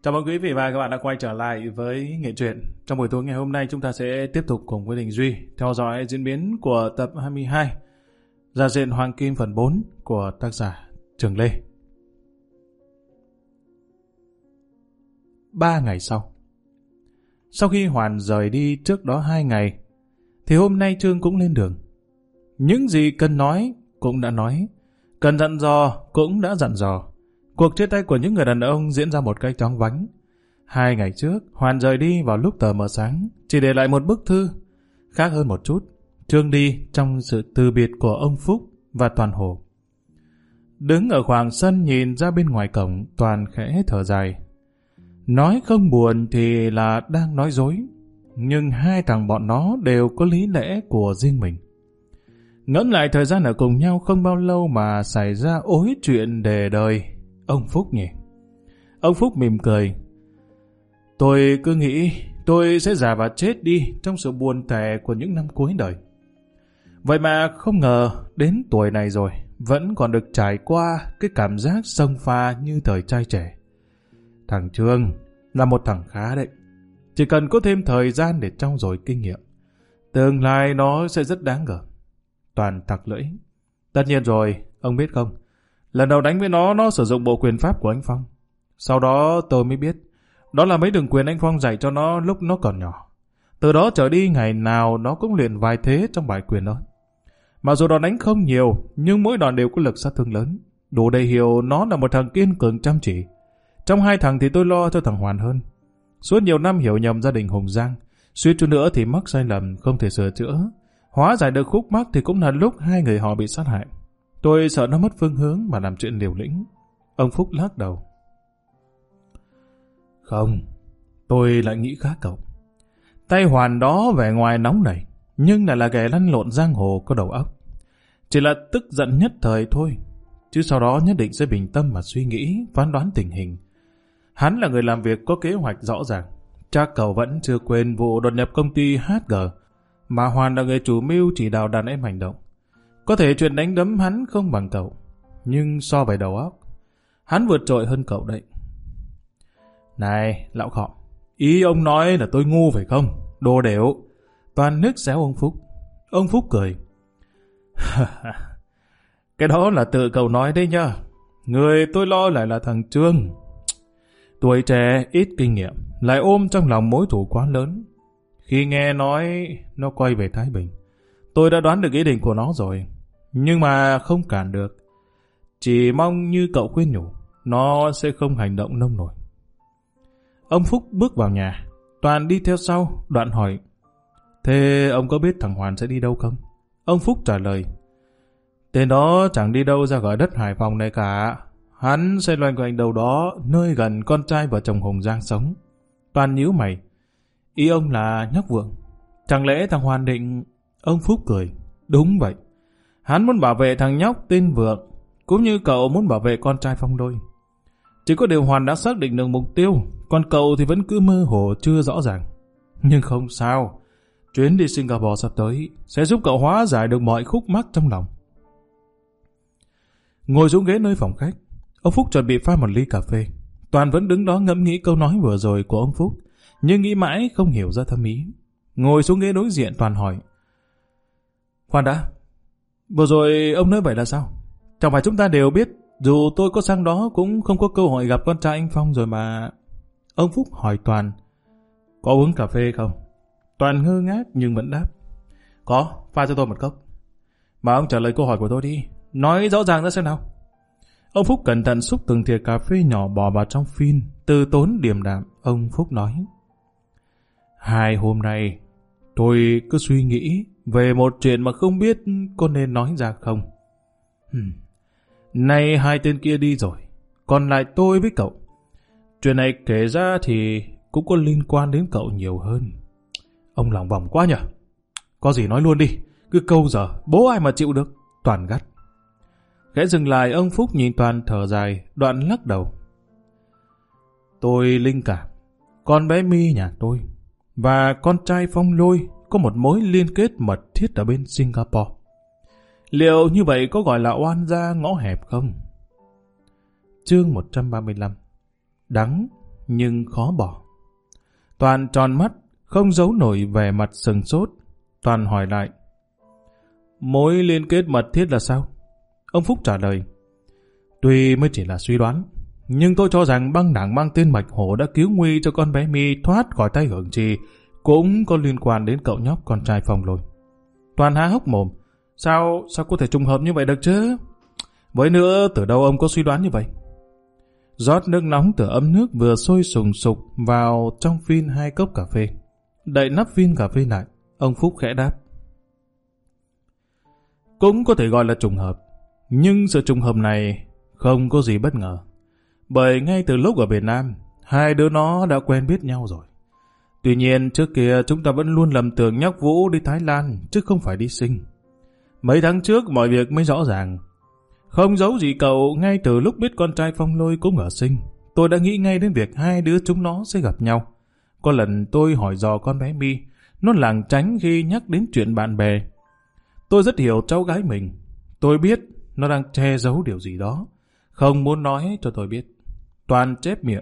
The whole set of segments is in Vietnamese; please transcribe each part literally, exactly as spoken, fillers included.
Chào mừng quý vị và các bạn đã quay trở lại với Nghệ Truyện. Trong buổi tối ngày hôm nay chúng ta sẽ tiếp tục cùng với Đình Duy theo dõi diễn biến của tập hai mươi hai Ra diện Hoàng Kim phần bốn của tác giả Trường Lê. Ba ngày sau, sau khi Hoàn rời đi trước đó hai ngày, thì hôm nay Trương cũng lên đường. Những gì cần nói cũng đã nói, cần dặn dò cũng đã dặn dò. Cuộc chia tay của những người đàn ông diễn ra một cách chóng vánh. Hai ngày trước, Hoàn rời đi vào lúc tờ mờ sáng, chỉ để lại một bức thư. Khác hơn một chút, Trương đi trong sự từ biệt của ông Phúc và Toàn Hồ. Đứng ở khoảng sân nhìn ra bên ngoài cổng, Toàn khẽ thở dài. Nói không buồn thì là đang nói dối, nhưng hai thằng bọn nó đều có lý lẽ của riêng mình. Ngẫm lại thời gian ở cùng nhau không bao lâu mà xảy ra ối chuyện đề đời. Ông Phúc nhỉ? Ông Phúc mỉm cười. Tôi cứ nghĩ tôi sẽ già và chết đi trong sự buồn tẻ của những năm cuối đời. Vậy mà không ngờ đến tuổi này rồi vẫn còn được trải qua cái cảm giác xông pha như thời trai trẻ. Thằng Trương là một thằng khá đấy. Chỉ cần có thêm thời gian để trau dồi kinh nghiệm, tương lai nó sẽ rất đáng gờm. Toàn tặc lưỡi. Tất nhiên rồi, ông biết không? Lần đầu đánh với nó, nó sử dụng bộ quyền pháp của anh Phong. Sau đó tôi mới biết, đó là mấy đường quyền anh Phong dạy cho nó lúc nó còn nhỏ. Từ đó trở đi ngày nào nó cũng luyện vài thế trong bài quyền đó. Mặc dù đòn đánh không nhiều, nhưng mỗi đòn đều có lực sát thương lớn. Đủ để hiểu nó là một thằng kiên cường chăm chỉ. Trong hai thằng thì tôi lo cho thằng Hoàn hơn. Suốt nhiều năm hiểu nhầm gia đình Hùng Giang, suýt chút nữa thì mắc sai lầm không thể sửa chữa. Hóa giải được khúc mắc thì cũng là lúc hai người họ bị sát hại. Tôi sợ nó mất phương hướng mà làm chuyện liều lĩnh. Ông Phúc lắc đầu. Không, tôi lại nghĩ khác cậu. Tay Hoàn đó vẻ ngoài nóng nảy, nhưng lại là kẻ lăn lộn giang hồ có đầu óc. Chỉ là tức giận nhất thời thôi, chứ sau đó nhất định sẽ bình tâm mà suy nghĩ, phán đoán tình hình. Hắn là người làm việc có kế hoạch rõ ràng. Chắc cậu vẫn chưa quên vụ đột nhập công ty hát giê, mà Hoàn là người chủ mưu chỉ đạo đàn em hành động. Có thể chuyện đánh đấm hắn không bằng cậu, nhưng so về đầu óc, hắn vượt trội hơn cậu đấy. Này, lão khọ, ý ông nói là tôi ngu phải không? Đồ đểu. Toàn nước xéo ông Phúc. Ông Phúc cười. Cái đó là tự cậu nói đấy nhá. Người tôi lo lại là thằng Trương. Tuổi trẻ, ít kinh nghiệm, lại ôm trong lòng mối thù quá lớn. Khi nghe nói nó quay về Thái Bình, tôi đã đoán được ý định của nó rồi. Nhưng mà không cản được. Chỉ mong như cậu khuyên nhủ, nó sẽ không hành động nông nổi. Ông Phúc bước vào nhà, Toàn đi theo sau, Đoạn hỏi. Thế ông có biết thằng Hoàn sẽ đi đâu không? Ông Phúc trả lời. Tên đó chẳng đi đâu ra khỏi đất Hải Phòng này cả. Hắn sẽ loanh quanh đâu đó, nơi gần con trai vợ chồng Hùng Giang sống. Toàn nhíu mày. Ý ông là nhóc Vượng. Chẳng lẽ thằng Hoàn định... Ông Phúc cười. Đúng vậy. Hắn muốn bảo vệ thằng nhóc tên Vượng, cũng như cậu muốn bảo vệ con trai Phong Đôi. Chỉ có điều Hoàn đã xác định được mục tiêu, còn cậu thì vẫn cứ mơ hồ chưa rõ ràng. Nhưng không sao, chuyến đi Singapore sắp tới sẽ giúp cậu hóa giải được mọi khúc mắc trong lòng. Ngồi xuống ghế nơi phòng khách, ông Phúc chuẩn bị pha một ly cà phê. Toàn vẫn đứng đó ngẫm nghĩ câu nói vừa rồi của ông Phúc, nhưng nghĩ mãi không hiểu ra thâm ý. Ngồi xuống ghế đối diện, Toàn hỏi. Khoan đã, vừa rồi ông nói vậy là sao? Chẳng phải chúng ta đều biết dù tôi có sang đó cũng không có cơ hội gặp con trai anh Phong rồi mà. Ông Phúc hỏi Toàn. Có uống cà phê không? Toàn ngơ ngác nhưng vẫn đáp. Có, pha cho tôi một cốc. Mà ông trả lời câu hỏi của tôi đi, nói rõ ràng ra xem nào. Ông Phúc cẩn thận xúc từng thìa cà phê nhỏ bỏ vào trong phin, từ tốn điềm đạm. Ông Phúc nói. Hai hôm nay tôi cứ suy nghĩ về một chuyện mà không biết có nên nói ra không. Hmm. Nay hai tên kia đi rồi, còn lại tôi với cậu. Chuyện này kể ra thì cũng có liên quan đến cậu nhiều hơn. Ông lòng vòng quá nhỉ. Có gì nói luôn đi, cứ câu giờ bố ai mà chịu được. Toàn gắt. Khẽ dừng lại, ông Phúc nhìn Toàn thở dài, Đoạn lắc đầu. Tôi linh cảm con bé My nhà tôi và con trai Phong Lôi có một mối liên kết mật thiết ở bên Singapore. Liệu như vậy có gọi là oan gia ngõ hẹp không? Chương một trăm ba mươi lăm. Đắng nhưng khó bỏ. Toàn tròn mắt, không giấu nổi vẻ mặt sừng sốt. Toàn hỏi lại, mối liên kết mật thiết là sao? Ông Phúc trả lời, tuy mới chỉ là suy đoán, nhưng tôi cho rằng băng đảng mang tên Bạch Hổ đã cứu nguy cho con bé My thoát khỏi tay Hưởng Trì cũng có liên quan đến cậu nhóc con trai Phong Lôi. Toàn há hốc mồm, sao sao có thể trùng hợp như vậy được chứ? Với nữa, từ đâu ông có suy đoán như vậy? Rót nước nóng từ ấm nước vừa sôi sùng sục vào trong phin hai cốc cà phê. Đậy nắp phin cà phê lại, ông Phúc khẽ đáp, cũng có thể gọi là trùng hợp, nhưng sự trùng hợp này không có gì bất ngờ. Bởi ngay từ lúc ở Việt Nam, hai đứa nó đã quen biết nhau rồi. Tuy nhiên trước kia chúng ta vẫn luôn lầm tưởng nhóc Vũ đi Thái Lan chứ không phải đi Sinh. Mấy tháng trước mọi việc mới rõ ràng. Không giấu gì cậu, ngay từ lúc biết con trai Phong Lôi cũng ở Sinh, tôi đã nghĩ ngay đến việc hai đứa chúng nó sẽ gặp nhau. Có lần tôi hỏi dò con bé My, nó lảng tránh khi nhắc đến chuyện bạn bè. Tôi rất hiểu cháu gái mình. Tôi biết nó đang che giấu điều gì đó, không muốn nói cho tôi biết. Toàn chép miệng.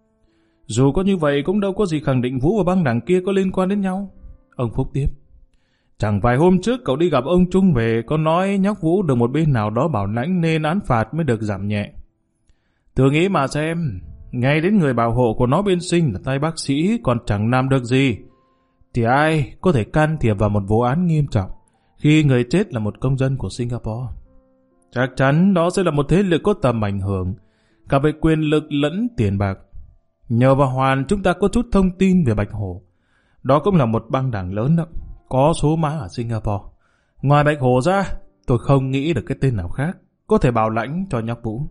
Dù có như vậy cũng đâu có gì khẳng định Vũ và băng đảng kia có liên quan đến nhau. Ông Phúc tiếp, chẳng vài hôm trước cậu đi gặp ông Trung về, có nói nhóc Vũ được một bên nào đó bảo lãnh nên án phạt mới được giảm nhẹ. Thử nghĩ mà xem, ngay đến người bảo hộ của nó bên Sinh là tay bác sĩ còn chẳng làm được gì, thì ai có thể can thiệp vào một vụ án nghiêm trọng khi người chết là một công dân của Singapore? Chắc chắn đó sẽ là một thế lực có tầm ảnh hưởng, cả về quyền lực lẫn tiền bạc. Nhờ vào Hoàn chúng ta có chút thông tin về Bạch Hổ. Đó cũng là một băng đảng lớn đó, có số má ở Singapore. Ngoài Bạch Hổ ra, tôi không nghĩ được cái tên nào khác có thể bảo lãnh cho nhóc Vũ.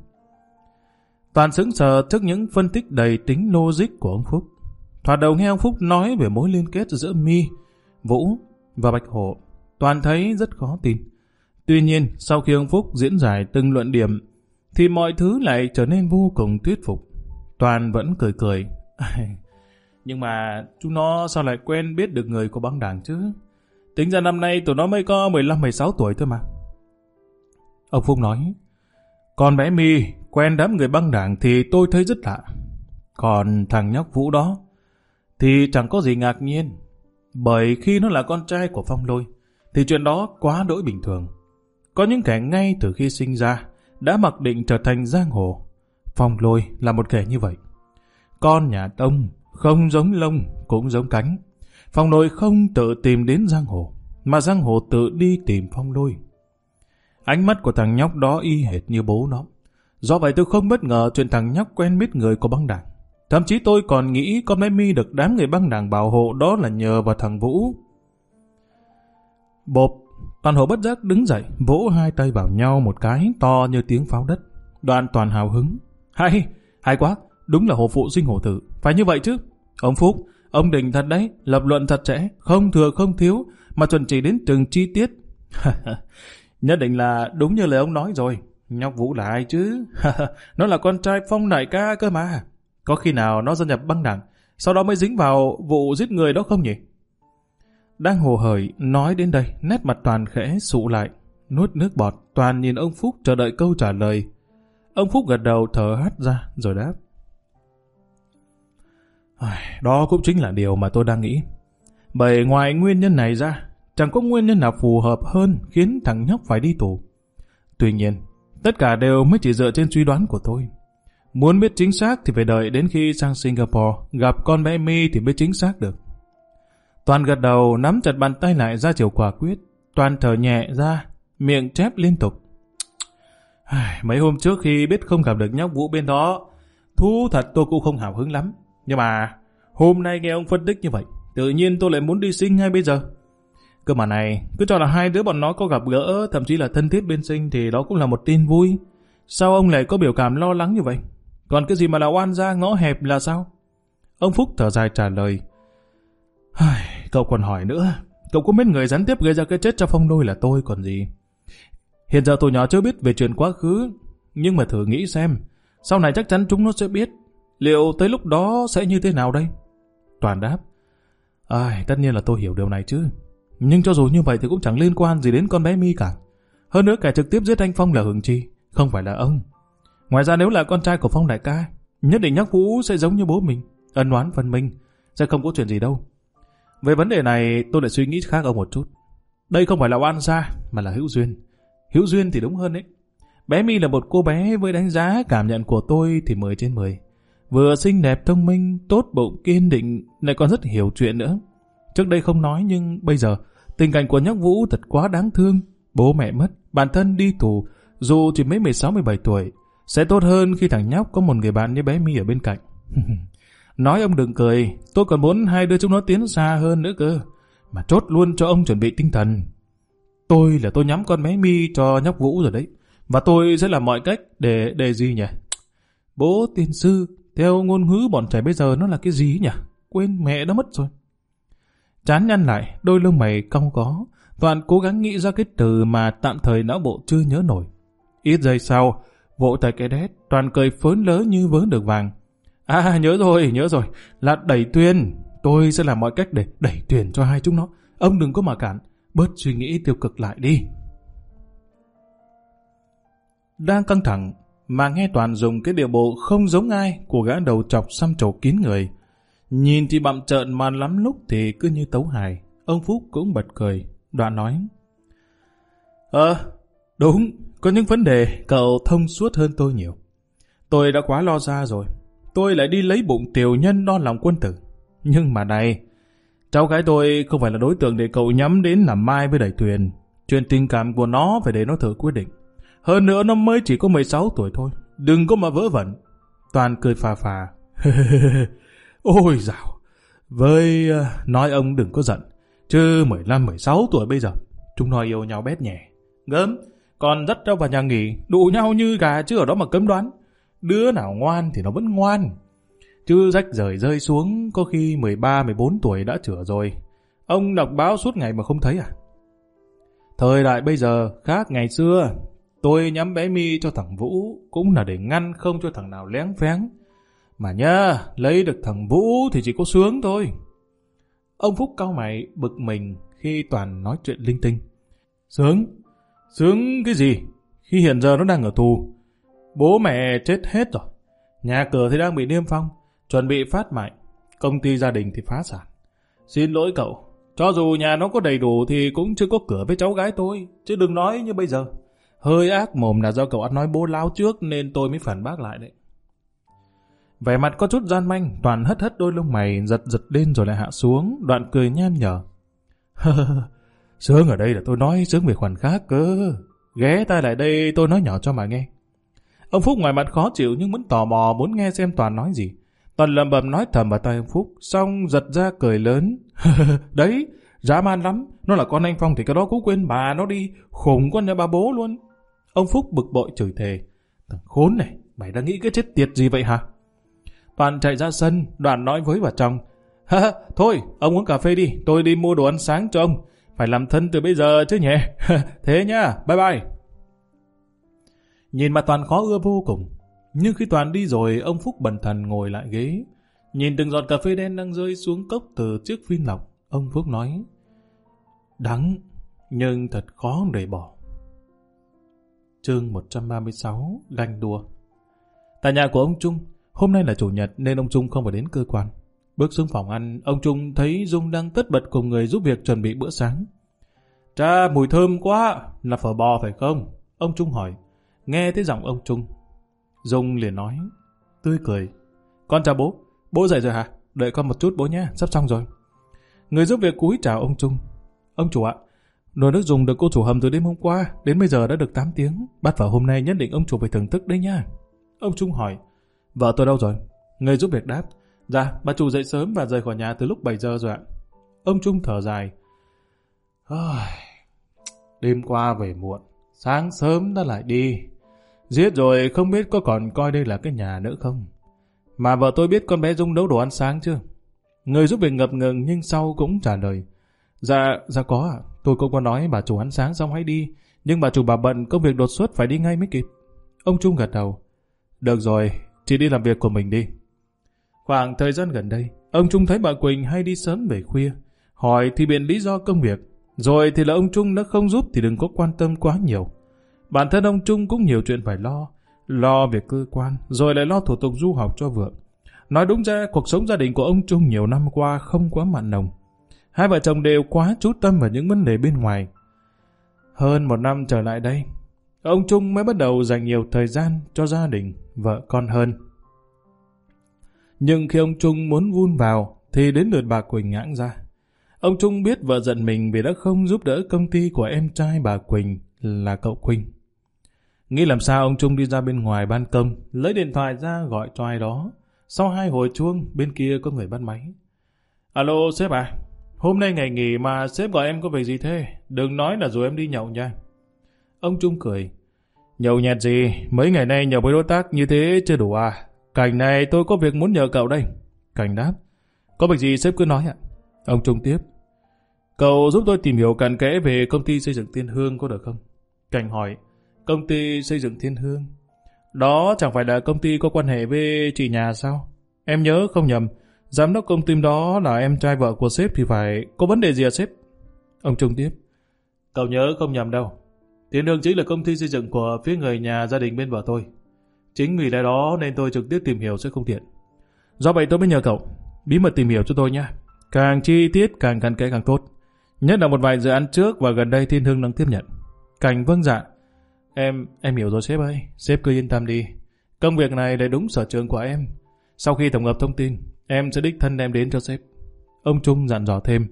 Toàn sững sờ trước những phân tích đầy tính logic của ông Phúc. Thoạt đầu nghe ông Phúc nói về mối liên kết giữa My, Vũ và Bạch Hổ, Toàn thấy rất khó tin. Tuy nhiên, sau khi ông Phúc diễn giải từng luận điểm, thì mọi thứ lại trở nên vô cùng thuyết phục. Toàn vẫn cười cười. Nhưng mà chúng nó sao lại quen biết được người của băng đảng chứ? Tính ra năm nay tụi nó mới có mười lăm mười sáu tuổi thôi mà. Ông Phúc nói, con bé My quen đám người băng đảng thì tôi thấy rất lạ. Còn thằng nhóc Vũ đó thì chẳng có gì ngạc nhiên. Bởi khi nó là con trai của Phong Lôi thì chuyện đó quá đỗi bình thường. Có những kẻ ngay từ khi sinh ra đã mặc định trở thành giang hồ. Phong Lôi là một kẻ như vậy. Con nhà Tông không giống lông cũng giống cánh. Phong Lôi không tự tìm đến giang hồ, mà giang hồ tự đi tìm Phong Lôi. Ánh mắt của thằng nhóc đó y hệt như bố nó. Do vậy tôi không bất ngờ chuyện thằng nhóc quen biết người của băng đảng. Thậm chí tôi còn nghĩ con bé My được đám người băng đảng bảo hộ đó là nhờ vào thằng Vũ. Bộp, Toàn Hổ bất giác đứng dậy, vỗ hai tay vào nhau một cái to như tiếng pháo đất. Đoạn Toàn hào hứng. Hay, hay quá, đúng là hổ phụ sinh hổ tử, phải như vậy chứ. Ông Phúc, ông đỉnh thật đấy, lập luận chặt chẽ, không thừa không thiếu, mà chuẩn chỉ đến từng chi tiết. Nhất định là đúng như lời ông nói rồi. Nhóc Vũ là ai chứ? Nó là con trai Phong đại ca cơ mà. Có khi nào nó gia nhập băng đảng, sau đó mới dính vào vụ giết người đó không nhỉ? Đang hồ hởi nói đến đây, nét mặt Toàn khẽ sụ lại, nuốt nước bọt. Toàn nhìn ông Phúc chờ đợi câu trả lời. Ông Phúc gật đầu thở hắt ra rồi đáp, đó cũng chính là điều mà tôi đang nghĩ. Bởi ngoài nguyên nhân này ra, chẳng có nguyên nhân nào phù hợp hơn khiến thằng nhóc phải đi tù. Tuy nhiên, tất cả đều mới chỉ dựa trên suy đoán của tôi. Muốn biết chính xác thì phải đợi đến khi sang Singapore gặp con bé My thì mới chính xác được. Toàn gật đầu, nắm chặt bàn tay lại ra chiều quả quyết. Toàn thở nhẹ ra, miệng chép liên tục. Mấy hôm trước khi biết không gặp được nhóc Vũ bên đó, thú thật tôi cũng không hào hứng lắm. Nhưng mà hôm nay nghe ông phân tích như vậy, tự nhiên tôi lại muốn đi Sinh ngay bây giờ. Cơ mà này, cứ cho là hai đứa bọn nó có gặp gỡ, thậm chí là thân thiết bên Sinh thì đó cũng là một tin vui. Sao ông lại có biểu cảm lo lắng như vậy? Còn cái gì mà là oan gia ngõ hẹp là sao? Ông Phúc thở dài trả lời. Cậu còn hỏi nữa, cậu cũng biết người gián tiếp gây ra cái chết cho Phong Lôi là tôi còn gì. Hiện giờ tụi nhỏ chưa biết về chuyện quá khứ, nhưng mà thử nghĩ xem, sau này chắc chắn chúng nó sẽ biết. Liệu tới lúc đó sẽ như thế nào đây? Toàn đáp, à, tất nhiên là tôi hiểu điều này chứ. Nhưng cho dù như vậy thì cũng chẳng liên quan gì đến con bé My cả. Hơn nữa kẻ trực tiếp giết anh Phong là Hưởng Trì, không phải là ông. Ngoài ra nếu là con trai của Phong đại ca, Nhất định nhóc Vũ sẽ giống như bố mình, ân oán phân minh, sẽ không có chuyện gì đâu. Về vấn đề này tôi lại suy nghĩ khác ông một chút. Đây không phải là oan gia mà là hữu duyên. Hữu duyên thì đúng hơn đấy. Bé My là một cô bé với đánh giá cảm nhận của tôi thì mười trên mười. Vừa xinh đẹp, thông minh, tốt bụng, kiên định, lại còn rất hiểu chuyện nữa. Trước đây không nói nhưng bây giờ tình cảnh của nhóc Vũ thật quá đáng thương. Bố mẹ mất, bản thân đi tù, dù chỉ mới mười sáu mười bảy tuổi, sẽ tốt hơn khi thằng nhóc có một người bạn như bé My ở bên cạnh. Nói ông đừng cười, tôi còn muốn hai đứa chúng nó tiến xa hơn nữa cơ. Mà chốt luôn cho ông chuẩn bị tinh thần. Tôi là tôi nhắm con bé My cho nhóc Vũ rồi đấy. Và tôi sẽ làm mọi cách để... để gì nhỉ? Bố tiên sư, theo ngôn ngữ bọn trẻ bây giờ nó là cái gì nhỉ? Quên mẹ nó mất rồi. Chán nhăn lại, đôi lông mày cong có. Toàn cố gắng nghĩ ra cái từ mà tạm thời não bộ chưa nhớ nổi. Ít giây sau, vỗ tay cái đét, Toàn cười phớn lớ như vớ được vàng. À nhớ rồi, nhớ rồi, là đẩy Tuyền. Tôi sẽ làm mọi cách để đẩy Tuyền cho hai chúng nó. Ông đừng có mà cản, bớt suy nghĩ tiêu cực lại đi. Đang căng thẳng, mà nghe Toàn dùng cái điệu bộ không giống ai của gã đầu chọc xăm trổ kín người. Nhìn thì bặm trợn mà lắm lúc thì cứ như tấu hài. Ông Phúc cũng bật cười, Đoạn nói. Ờ, đúng, có những vấn đề cậu thông suốt hơn tôi nhiều. Tôi đã quá lo ra rồi. Tôi lại đi lấy bụng tiểu nhân đo lòng quân tử. Nhưng mà này, cháu gái tôi không phải là đối tượng để cậu nhắm đến làm mai với đẩy Tuyền. Chuyện tình cảm của nó phải để nó tự quyết định. Hơn nữa nó mới chỉ có mười sáu tuổi thôi. Đừng có mà vớ vẩn. Toàn cười phà phà. Ôi dào. Với uh, nói ông đừng có giận. Chứ mười lăm mười sáu tuổi bây giờ chúng nó yêu nhau bét nhẹ. Gớm. Còn dắt nhau vào nhà nghỉ, đụ nhau như gà chứ ở đó mà cấm đoán. Đứa nào ngoan thì nó vẫn ngoan. Chứ rách rời rơi xuống có khi mười ba mười bốn tuổi đã chữa rồi. Ông đọc báo suốt ngày mà không thấy à? Thời đại bây giờ khác ngày xưa. Tôi nhắm bé My cho thằng Vũ cũng là để ngăn không cho thằng nào léng phéng. Mà nhá, lấy được thằng Vũ thì chỉ có sướng thôi. Ông Phúc cau mày bực mình khi Toàn nói chuyện linh tinh. Sướng? Sướng cái gì? Khi hiện giờ nó đang ở tù. Bố mẹ chết hết rồi. Nhà cửa thì đang bị niêm phong, chuẩn bị phát mại. Công ty gia đình thì phá sản. Xin lỗi cậu, cho dù nhà nó có đầy đủ thì cũng chưa có cửa với cháu gái tôi. Chứ đừng nói như bây giờ. Hơi ác mồm là do cậu ăn nói bố láo trước nên tôi mới phản bác lại đấy. Vẻ mặt có chút gian manh, Toàn hất hất đôi lông mày giật giật lên rồi lại hạ xuống. Đoạn cười nham nhở. Sướng ở đây là tôi nói sướng về khoản khác cơ. Ghé tai lại đây tôi nói nhỏ cho mà nghe. Ông Phúc ngoài mặt khó chịu nhưng vẫn tò mò muốn nghe xem Toàn nói gì. Toàn lầm bầm nói thầm vào tai ông Phúc, xong giật ra cười lớn. Đấy, dã man lắm. Nó là con anh Phong thì cái đó cũng quên bà nó đi. Khủng con nhà bà bố luôn. Ông Phúc bực bội chửi thề. Thằng khốn này, mày đang nghĩ cái chết tiệt gì vậy hả? Toàn chạy ra sân, Đoạn nói với vào trong. Ha, thôi, ông uống cà phê đi, tôi đi mua đồ ăn sáng cho ông. Phải làm thân từ bây giờ chứ nhỉ? Thế nhá, bye bye. Nhìn mà Toàn khó ưa vô cùng. Nhưng khi Toàn đi rồi, ông Phúc bần thần ngồi lại ghế. Nhìn từng giọt cà phê đen đang rơi xuống cốc từ chiếc phin lọc, ông Phúc nói. Đắng, nhưng thật khó để bỏ. Chương một trăm ba mươi sáu, ganh đua. Tại nhà của ông Trung, hôm nay là chủ nhật nên ông Trung không phải đến cơ quan. Bước xuống phòng ăn, ông Trung thấy Dung đang tất bật cùng người giúp việc chuẩn bị bữa sáng. Chà, mùi thơm quá, là phở bò phải không? Ông Trung hỏi. Nghe thấy giọng ông Trung, Dung liền nói, tươi cười. Con chào bố, bố dậy rồi hả? Đợi con một chút bố nhé, sắp xong rồi. Người giúp việc cúi chào ông Trung. Ông chủ ạ, nồi nước dùng được cô chủ hầm từ đêm hôm qua, đến bây giờ đã được tám tiếng. Bắt vào hôm nay nhất định ông chủ phải thưởng thức đấy nha. Ông Trung hỏi, vợ tôi đâu rồi? Người giúp việc đáp, dạ, bà chủ dậy sớm và rời khỏi nhà từ lúc bảy giờ rồi ạ. Ông Trung thở dài. Đêm qua về muộn, sáng sớm đã lại đi. Giết rồi không biết có còn coi đây là cái nhà nữa không. Mà vợ tôi biết con bé Dung nấu đồ ăn sáng chưa? Người giúp việc ngập ngừng nhưng sau cũng trả lời. Dạ, dạ có ạ. Tôi cũng có nói bà chủ ăn sáng xong hãy đi. Nhưng bà chủ bà bận công việc đột xuất phải đi ngay mới kịp. Ông Trung gật đầu. Được rồi, chị đi làm việc của mình đi. Khoảng thời gian gần đây, ông Trung thấy bà Quỳnh hay đi sớm về khuya. Hỏi thì biện lý do công việc. Rồi thì là ông Trung đã không giúp thì đừng có quan tâm quá nhiều. Bản thân ông Trung cũng nhiều chuyện phải lo. lo việc cơ quan, rồi lại lo thủ tục du học cho vợ. Nói đúng ra, cuộc sống gia đình của ông Trung nhiều năm qua không quá mặn nồng. Hai vợ chồng đều quá chú tâm vào những vấn đề bên ngoài. Hơn một năm trở lại đây, ông Trung mới bắt đầu dành nhiều thời gian cho gia đình, vợ con hơn. Nhưng khi ông Trung muốn vun vào, thì đến lượt bà Quỳnh ngãng ra. Ông Trung biết vợ giận mình vì đã không giúp đỡ công ty của em trai bà Quỳnh là cậu Quỳnh. Nghĩ làm sao, ông Trung đi ra bên ngoài ban công, lấy điện thoại ra gọi cho ai đó. Sau hai hồi chuông, bên kia có người bắt máy. Alo sếp à, hôm nay ngày nghỉ mà sếp gọi em có việc gì thế? Đừng nói là rồi em đi nhậu nha. Ông Trung cười. Nhậu nhẹt gì, mấy ngày nay nhậu với đối tác như thế chưa đủ à? Cảnh này tôi có việc muốn nhờ cậu đây. Cảnh đáp. Có việc gì sếp cứ nói ạ. Ông Trung tiếp. Cậu giúp tôi tìm hiểu cặn kẽ về công ty xây dựng Thiên Hương có được không? Cảnh hỏi. Công ty xây dựng Thiên Hương? Đó chẳng phải là công ty có quan hệ với chị nhà sao? Em nhớ không nhầm, giám đốc công ty đó là em trai vợ của sếp thì phải có vấn đề gì à sếp? Ông Trung tiếp. Cậu nhớ không nhầm đâu. Thiên Hương chính là công ty xây dựng của phía người nhà gia đình bên vợ tôi. Chính vì lẽ đó nên tôi trực tiếp tìm hiểu sẽ không tiện. Do vậy tôi mới nhờ cậu bí mật tìm hiểu cho tôi nha. Càng chi tiết càng cặn kẽ càng tốt. Nhất là một vài dự án trước và gần đây Thiên Hương đang tiếp nhận. Cảnh vâng dạ. Em, em hiểu rồi sếp ơi. Sếp cứ yên tâm đi. Công việc này là đúng sở trường của em. Sau khi tổng hợp thông tin, em sẽ đích thân đem đến cho sếp. Ông Trung dặn dò thêm.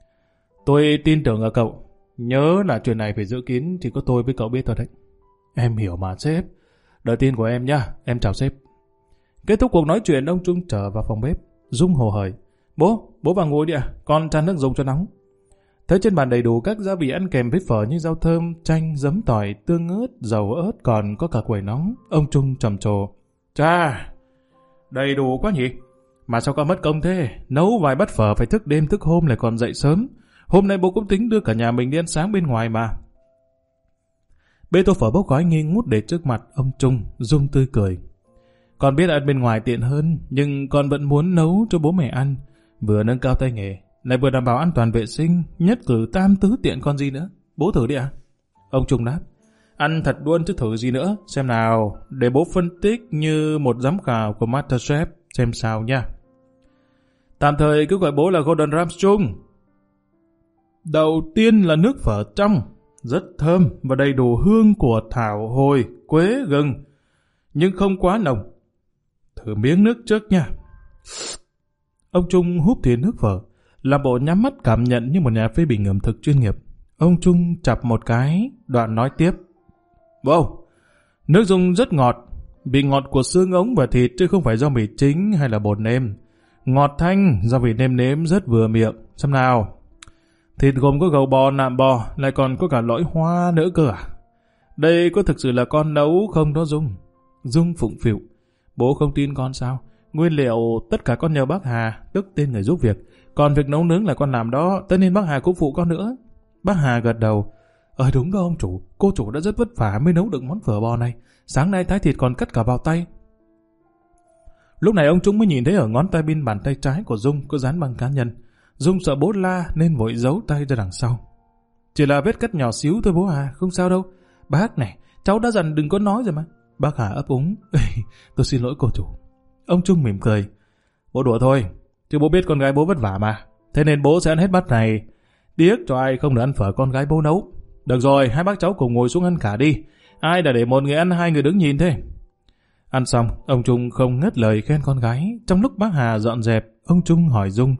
Tôi tin tưởng ở cậu. Nhớ là chuyện này phải dự kiến chỉ có tôi với cậu biết thôi đấy. Em hiểu mà sếp. Đợi tin của em nhá. Em chào sếp. Kết thúc cuộc nói chuyện, ông Trung trở vào phòng bếp. Dung hồ hởi. Bố, bố vào ngồi đi ạ. Con chan nước dùng cho nóng. Thấy trên bàn đầy đủ các gia vị ăn kèm với phở như rau thơm, chanh, giấm tỏi, tương ớt, dầu ớt, còn có cả quẩy nóng. Ông Trung trầm trồ. Chà, đầy đủ quá nhỉ. Mà sao con mất công thế? Nấu vài bát phở phải thức đêm thức hôm lại còn dậy sớm. Hôm nay bố cũng tính đưa cả nhà mình đi ăn sáng bên ngoài mà. Bê tô phở bốc khói nghi ngút để trước mặt ông Trung. Dung tươi cười. Con biết ăn bên ngoài tiện hơn, nhưng con vẫn muốn nấu cho bố mẹ ăn. Vừa nâng cao tay nghề, lại vừa đảm bảo an toàn vệ sinh, nhất cử tam tứ tiện con gì nữa. Bố thử đi ạ. À? Ông Trung đáp. Ăn thật luôn chứ thử gì nữa. Xem nào, để bố phân tích như một giám khảo của MasterChef, xem sao nha. Tạm thời cứ gọi bố là Gordon Ramsay Trung. Đầu tiên là nước phở trong, rất thơm và đầy đủ hương của thảo hồi, quế, gừng, nhưng không quá nồng. Thử miếng nước trước nha. Ông Trung húp thìa nước phở, làm bộ nhắm mắt cảm nhận như một nhà phê bình ẩm thực chuyên nghiệp. Ông Trung chặp một cái, đoạn nói tiếp. Wow, nước dùng rất ngọt, vị ngọt của xương ống và thịt chứ không phải do mì chính hay là bột nêm. Ngọt thanh, do vị nêm nếm rất vừa miệng. Xem nào. Thịt gồm có gầu bò, nạm bò, lại còn có cả lõi hoa nữa cơ à? Đây có thực sự là con nấu không đó Dung? Dung phụng phịu. Bố không tin con sao? Nguyên liệu tất cả con nhờ bác Hà, tức tên người giúp việc. Còn việc nấu nướng là con làm đó, tất nhiên bác Hà cũng phụ con nữa. Bác Hà gật đầu. Ờ đúng đó ông chủ, cô chủ đã rất vất vả mới nấu được món phở bò này. Sáng nay thái thịt còn cắt cả vào tay. Lúc này ông Trung mới nhìn thấy ở ngón tay bên bàn tay trái của Dung có dán băng cá nhân. Dung sợ bố la nên vội giấu tay ra đằng sau. Chỉ là vết cắt nhỏ xíu thôi bố à, không sao đâu. Bác này, cháu đã dặn đừng có nói rồi mà. Bác Hà ấp úng. Tôi xin lỗi cô chủ. Ông Trung mỉm cười. Bố đùa thôi, chứ bố biết con gái bố vất vả mà. Thế nên bố sẽ ăn hết bát này. Tiếc cho ai không được ăn phở con gái bố nấu. Được rồi, hai bác cháu cùng ngồi xuống ăn cả đi. Ai đã để một người ăn hai người đứng nhìn thế? Ăn xong, ông Trung không ngớt lời khen con gái. Trong lúc bác Hà dọn dẹp, ông Trung hỏi Dung.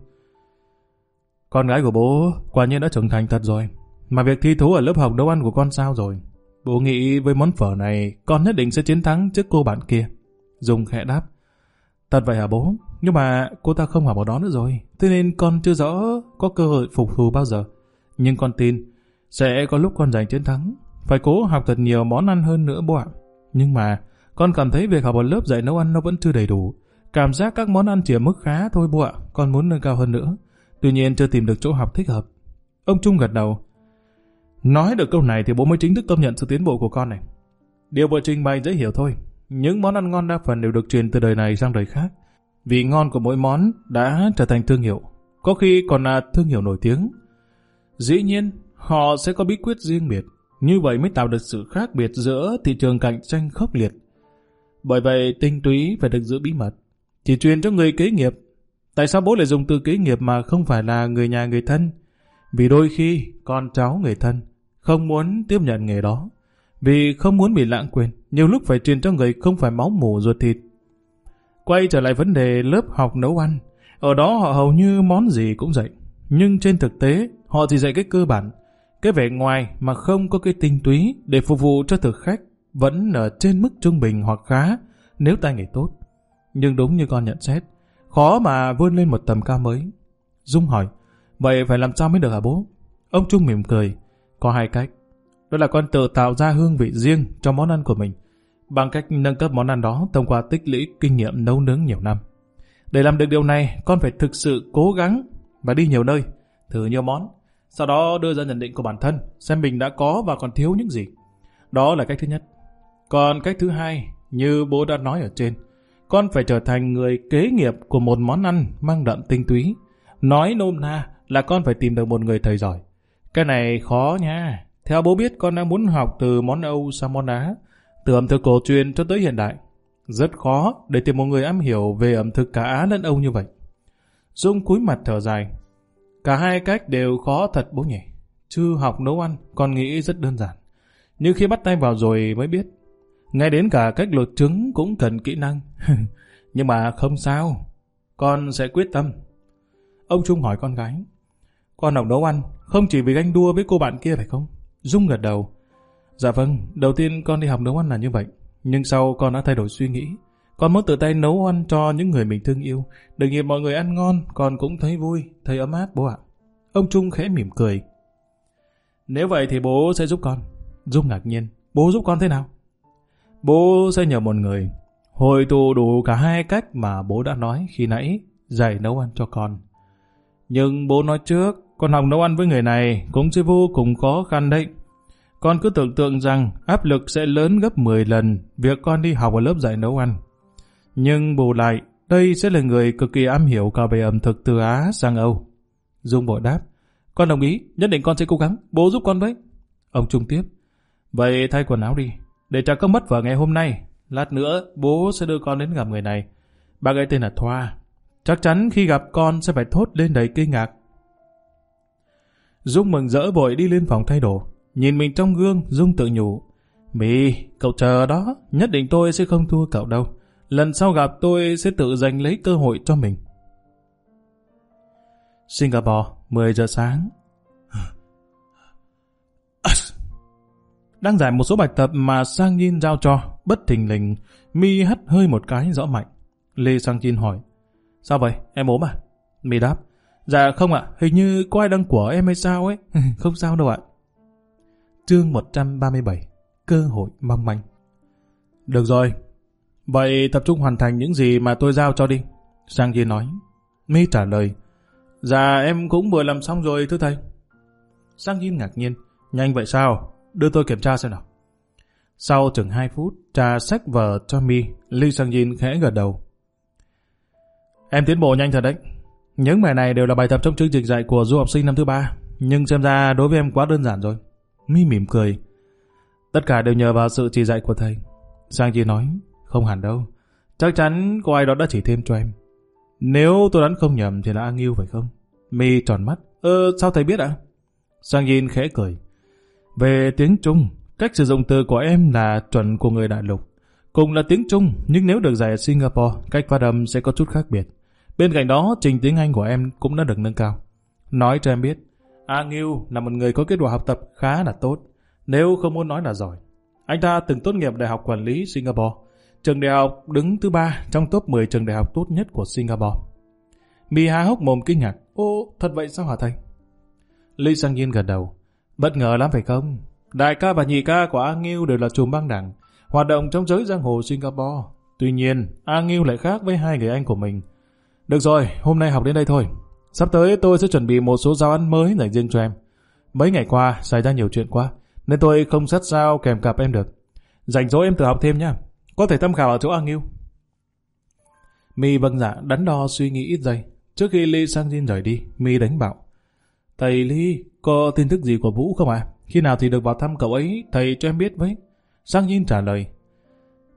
Con gái của bố quả nhiên đã trưởng thành thật rồi. Mà việc thi thố ở lớp học nấu ăn của con sao rồi? Bố nghĩ với món phở này con nhất định sẽ chiến thắng trước cô bạn kia. Dung khẽ đáp. Thật vậy hả bố? Nhưng mà cô ta không học ở đó nữa rồi. Thế nên con chưa rõ có cơ hội phục thù bao giờ. Nhưng con tin sẽ có lúc con giành chiến thắng. Phải cố học thật nhiều món ăn hơn nữa bố ạ. Nhưng mà con cảm thấy việc học ở lớp dạy nấu ăn nó vẫn chưa đầy đủ. Cảm giác các món ăn chỉ ở mức khá thôi bố ạ. Con muốn nâng cao hơn nữa. Tuy nhiên chưa tìm được chỗ học thích hợp. Ông Trung gật đầu. Nói được câu này thì bố mới chính thức công nhận sự tiến bộ của con này. Điều vừa trình bày dễ hiểu thôi. Những món ăn ngon đa phần đều được truyền từ đời này sang đời khác. Vị ngon của mỗi món đã trở thành thương hiệu. Có khi còn là thương hiệu nổi tiếng. Dĩ nhiên, họ sẽ có bí quyết riêng biệt. Như vậy mới tạo được sự khác biệt giữa thị trường cạnh tranh khốc liệt. Bởi vậy tinh túy phải được giữ bí mật, chỉ truyền cho người kế nghiệp. Tại sao bố lại dùng từ kế nghiệp mà không phải là người nhà người thân? Vì đôi khi con cháu người thân không muốn tiếp nhận nghề đó, vì không muốn bị lãng quên, nhiều lúc phải truyền cho người không phải máu mủ ruột thịt. Quay trở lại vấn đề lớp học nấu ăn, ở đó họ hầu như món gì cũng dạy, nhưng trên thực tế họ chỉ dạy cái cơ bản, cái vẻ ngoài mà không có cái tinh túy để phục vụ cho thực khách vẫn ở trên mức trung bình hoặc khá nếu tay nghề tốt. Nhưng đúng như con nhận xét, khó mà vươn lên một tầm cao mới. Dung hỏi, vậy phải làm sao mới được hả bố? Ông Trung mỉm cười, có hai cách. Đó là con tự tạo ra hương vị riêng cho món ăn của mình, bằng cách nâng cấp món ăn đó thông qua tích lũy kinh nghiệm nấu nướng nhiều năm. Để làm được điều này, con phải thực sự cố gắng và đi nhiều nơi, thử nhiều món, sau đó đưa ra nhận định của bản thân, xem mình đã có và còn thiếu những gì. Đó là cách thứ nhất. Còn cách thứ hai, như bố đã nói ở trên, con phải trở thành người kế nghiệp của một món ăn mang đậm tinh túy. Nói nôm na là con phải tìm được một người thầy giỏi. Cái này khó nha. Theo bố biết, con đang muốn học từ món Âu sang món Á, từ ẩm thực cổ truyền cho tới hiện đại. Rất khó để tìm một người am hiểu về ẩm thực cả Á lẫn Âu như vậy. Dung cúi mặt thở dài. Cả hai cách đều khó thật bố nhỉ. Chưa học nấu ăn, con nghĩ rất đơn giản. Nhưng khi bắt tay vào rồi mới biết, ngay đến cả cách luộc trứng cũng cần kỹ năng. Nhưng mà không sao, con sẽ quyết tâm. Ông Trung hỏi con gái, con học nấu ăn không chỉ vì ganh đua với cô bạn kia phải không? Dung gật đầu. Dạ vâng, đầu tiên con đi học nấu ăn là như vậy. Nhưng sau con đã thay đổi suy nghĩ. Con muốn tự tay nấu ăn cho những người mình thương yêu. Được nhìn mọi người ăn ngon, con cũng thấy vui, thấy ấm áp bố ạ. Ông Trung khẽ mỉm cười. Nếu vậy thì bố sẽ giúp con. Dung ngạc nhiên, bố giúp con thế nào? Bố sẽ nhờ một người hội tụ đủ cả hai cách mà bố đã nói khi nãy, dạy nấu ăn cho con. Nhưng bố nói trước, con học nấu ăn với người này cũng sẽ vô cùng khó khăn đấy. Con cứ tưởng tượng rằng áp lực sẽ lớn gấp mười lần việc con đi học ở lớp dạy nấu ăn. Nhưng bù lại, đây sẽ là người cực kỳ am hiểu cả về ẩm thực từ Á sang Âu. Dung vội đáp, con đồng ý, nhất định con sẽ cố gắng, bố giúp con với. Ông Trung tiếp, vậy thay quần áo đi, để trả công mất vở ngày hôm nay. Lát nữa bố sẽ đưa con đến gặp người này. Bác ấy tên là Thoa. Chắc chắn khi gặp con sẽ phải thốt lên đầy kinh ngạc. Dung mừng rỡ vội đi lên phòng thay đồ. Nhìn mình trong gương, Dung tự nhủ, Mì, cậu chờ đó, nhất định tôi sẽ không thua cậu đâu. Lần sau gặp tôi sẽ tự giành lấy cơ hội cho mình. Singapore, mười giờ sáng. Đang giải một số bài tập mà Sang Yin giao cho, bất thình lình, Mi hắt hơi một cái rõ mạnh. Lê Sang Yin hỏi, sao vậy, em ốm à? Mi đáp, dạ không ạ, hình như có ai đăng của em hay sao ấy. Không sao đâu ạ. Chương một trăm ba mươi bảy, cơ hội mong manh. Được rồi, vậy tập trung hoàn thành những gì mà tôi giao cho đi. Sang Yin nói. Mi trả lời, dạ em cũng vừa làm xong rồi thưa thầy. Sang Yin ngạc nhiên, nhanh vậy sao? Đưa tôi kiểm tra xem nào. Sau chừng hai phút, trà sách vở cho Mi, Lee Sang Yin khẽ gật đầu. Em tiến bộ nhanh thật đấy. Những bài này đều là bài tập trong chương trình dạy của du học sinh năm thứ ba, nhưng xem ra đối với em quá đơn giản rồi. Mi mỉm cười. Tất cả đều nhờ vào sự chỉ dạy của thầy. Sang Yin nói, không hẳn đâu. Chắc chắn có ai đó đã chỉ thêm cho em. Nếu tôi đoán không nhầm thì là A Nghiêu phải không? Mi tròn mắt. Ơ, sao thầy biết ạ? Sang Yin khẽ cười. Về tiếng Trung, cách sử dụng từ của em là chuẩn của người đại lục. Cùng là tiếng Trung, nhưng nếu được dạy ở Singapore, cách phát âm sẽ có chút khác biệt. Bên cạnh đó, trình tiếng Anh của em cũng đã được nâng cao. Nói cho em biết, A Nghiêu là một người có kết quả học tập khá là tốt, nếu không muốn nói là giỏi. Anh ta từng tốt nghiệp Đại học Quản lý Singapore, trường đại học đứng thứ ba trong top mười trường đại học tốt nhất của Singapore. Mi há hốc mồm kinh ngạc. Ô, thật vậy sao hả thầy? Lee Sang Yin gật đầu. Bất ngờ lắm phải không? Đại ca và nhị ca của A Nghiêu đều là trùm băng đảng, hoạt động trong giới giang hồ Singapore. Tuy nhiên, A Nghiêu lại khác với hai người anh của mình. Được rồi, hôm nay học đến đây thôi. Sắp tới tôi sẽ chuẩn bị một số giáo án mới dành riêng cho em. Mấy ngày qua xảy ra nhiều chuyện quá, nên tôi không sát sao kèm cặp em được. Rảnh rỗi em tự học thêm nhé. Có thể tham khảo ở chỗ A Nghiêu. Mi vâng dạ đắn đo suy nghĩ ít giây. Trước khi Lee Sang Yin rời đi, Mi đánh bảo, thầy Lee, có tin tức gì của Vũ không ạ? À? Khi nào thì được vào thăm cậu ấy, thầy cho em biết với. Sang Yin trả lời,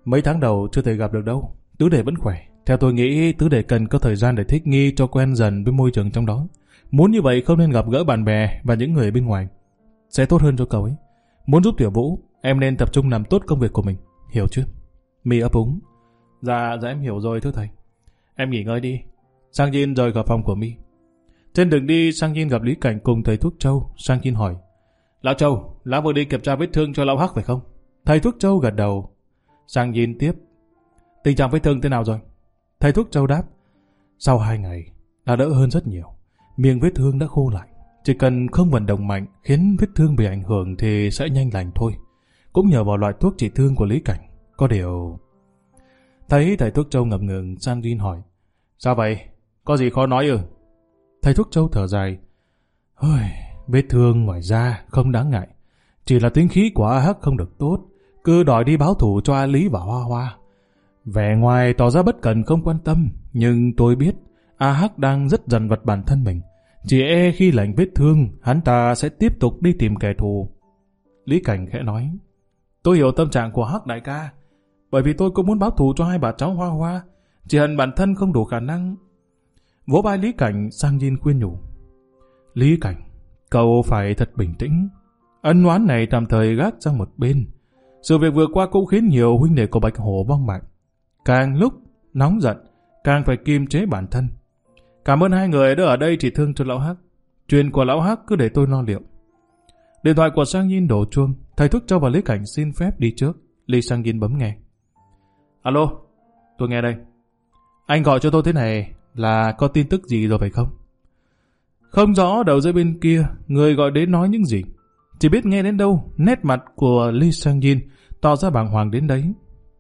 Mấy tháng đầu chưa thể gặp được đâu. Tứ Đệ vẫn khỏe. Theo tôi nghĩ Tứ Đệ cần có thời gian để thích nghi cho quen dần với môi trường trong đó. Muốn như vậy không nên gặp gỡ bạn bè và những người bên ngoài. Sẽ tốt hơn cho cậu ấy. Muốn giúp Tiểu Vũ, em nên tập trung làm tốt công việc của mình. Hiểu chứ? My ấp úng. Dạ, dạ em hiểu rồi thưa thầy. Em nghỉ ngơi đi. Sang Jin rời khỏi phòng của My. Trên đường đi, Sang Jin gặp Lý Cảnh cùng thầy thuốc Châu. Sang Jin hỏi. Lão Châu, lão vừa đi kiểm tra vết thương cho lão Hắc phải không? Thầy thuốc Châu gật đầu. Sang Jin tiếp. Tình trạng vết thương thế nào rồi? Thầy thuốc Châu đáp. Sau hai ngày, đã đỡ hơn rất nhiều. Miệng vết thương đã khô lại. Chỉ cần không vận động mạnh khiến vết thương bị ảnh hưởng thì sẽ nhanh lành thôi. Cũng nhờ vào loại thuốc trị thương của Lý Cảnh. Có điều... Thấy thầy thuốc Châu ngập ngừng, Sang Jin hỏi. Sao vậy? Có gì khó nói ư? Thầy thuốc Châu thở dài. Ôi, vết thương ngoài da không đáng ngại. Chỉ là tính khí của A Hắc không được tốt. Cứ đòi đi báo thù cho A Lý và Hoa Hoa. Vẻ ngoài tỏ ra bất cần không quan tâm. Nhưng tôi biết A Hắc đang rất dằn vặt bản thân mình. Chỉ e khi lành vết thương, hắn ta sẽ tiếp tục đi tìm kẻ thù. Lý Cảnh khẽ nói. Tôi hiểu tâm trạng của Hắc đại ca. Bởi vì tôi cũng muốn báo thù cho hai bà cháu Hoa Hoa. Chỉ hận bản thân không đủ khả năng. Vỗ vai Lý Cảnh, Sang Jin khuyên nhủ. Lý Cảnh, cậu phải thật bình tĩnh. Ân oán này tạm thời gác sang một bên. Sự việc vừa qua cũng khiến nhiều huynh đệ của Bạch Hổ vong mạng. Càng lúc nóng giận, càng phải kiềm chế bản thân. Cảm ơn hai người đã ở đây chỉ thương cho lão Hắc. Chuyện của lão Hắc cứ để tôi lo liệu. Điện thoại của Sang Jin đổ chuông. Thầy thuốc Châu và Lý Cảnh xin phép đi trước. Lý Sang Jin bấm nghe. Alo, tôi nghe đây. Anh gọi cho tôi thế này là có tin tức gì rồi phải không? Không rõ đầu dây bên kia người gọi đến nói những gì. Chỉ biết nghe đến đâu nét mặt của Lee Sang Jin tỏ ra bàng hoàng đến đấy.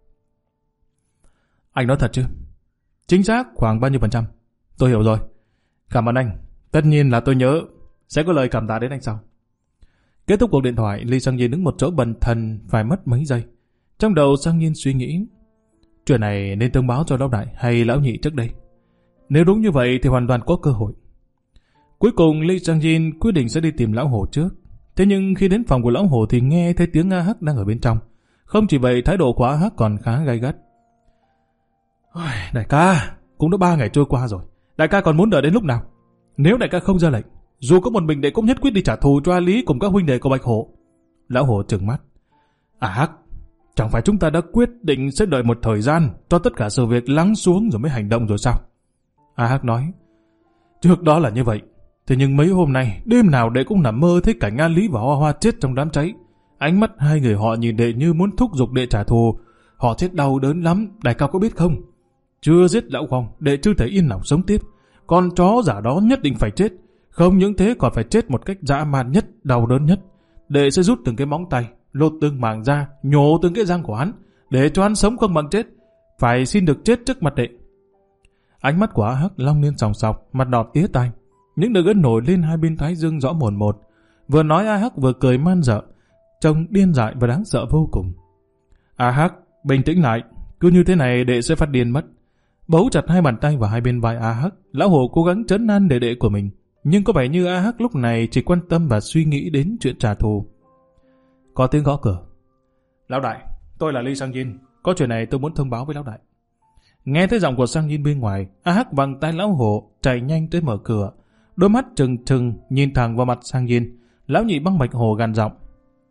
Anh nói thật chứ? Chính xác khoảng bao nhiêu phần trăm? Tôi hiểu rồi. Cảm ơn anh. Tất nhiên là tôi nhớ. Sẽ có lời cảm tạ đến anh sau. Kết thúc cuộc điện thoại, Lee Sang Jin đứng một chỗ bần thần phải mất mấy giây. Trong đầu Sang Jin suy nghĩ. Chuyện này nên thông báo cho lão đại hay lão nhị trước đây. Nếu đúng như vậy thì hoàn toàn có cơ hội. Cuối cùng Lee Sang Jin quyết định sẽ đi tìm lão hổ trước. Thế nhưng khi đến phòng của lão hổ thì nghe thấy tiếng A Hắc đang ở bên trong. Không chỉ vậy, thái độ của A Hắc còn khá gay gắt. Đại ca, cũng đã ba ngày trôi qua rồi. Đại ca còn muốn đợi đến lúc nào? Nếu đại ca không ra lệnh, dù có một mình đệ cũng nhất quyết đi trả thù cho A Lý cùng các huynh đệ của Bạch Hổ. Lão hổ trừng mắt. A Hắc, chẳng phải chúng ta đã quyết định sẽ đợi một thời gian cho tất cả sự việc lắng xuống rồi mới hành động rồi sao? A Hắc nói. Trước đó là như vậy. Thế nhưng mấy hôm nay, đêm nào đệ cũng nằm mơ thấy cảnh A Lý và Hoa Hoa chết trong đám cháy. Ánh mắt hai người họ nhìn đệ như muốn thúc giục đệ trả thù. Họ chết đau đớn lắm, đại ca có biết không? Chưa giết lão Phong, đệ chưa thể yên lòng sống tiếp. Con chó giả đó nhất định phải chết. Không những thế còn phải chết một cách dã man nhất, đau đớn nhất. Đệ sẽ rút từng cái móng tay, lột từng màng da, nhổ từng cái răng của hắn, để cho hắn sống không bằng chết. Phải xin được chết trước mặt đệ. Ánh mắt của A Hắc long lên sòng sọc, mặt đỏ tía tai. Những đường gân nổi lên hai bên thái dương rõ mồn một. Vừa nói A Hắc vừa cười man dợ, trông điên dại và đáng sợ vô cùng. A Hắc, bình tĩnh lại, cứ như thế này đệ sẽ phát điên mất. Bấu chặt hai bàn tay vào hai bên vai A Hắc, lão hổ cố gắng trấn an đệ đệ của mình, nhưng có vẻ như A Hắc lúc này chỉ quan tâm và suy nghĩ đến chuyện trả thù. Có tiếng gõ cửa. Lão đại, tôi là Lee Sang Jin, có chuyện này tôi muốn thông báo với lão đại. Nghe thấy giọng của Sang Jin bên ngoài, A Hắc vòng tay lão hổ chạy nhanh tới mở cửa, đôi mắt trừng trừng nhìn thẳng vào mặt Sang Jin. Lão nhị băng Bạch Hổ gằn giọng.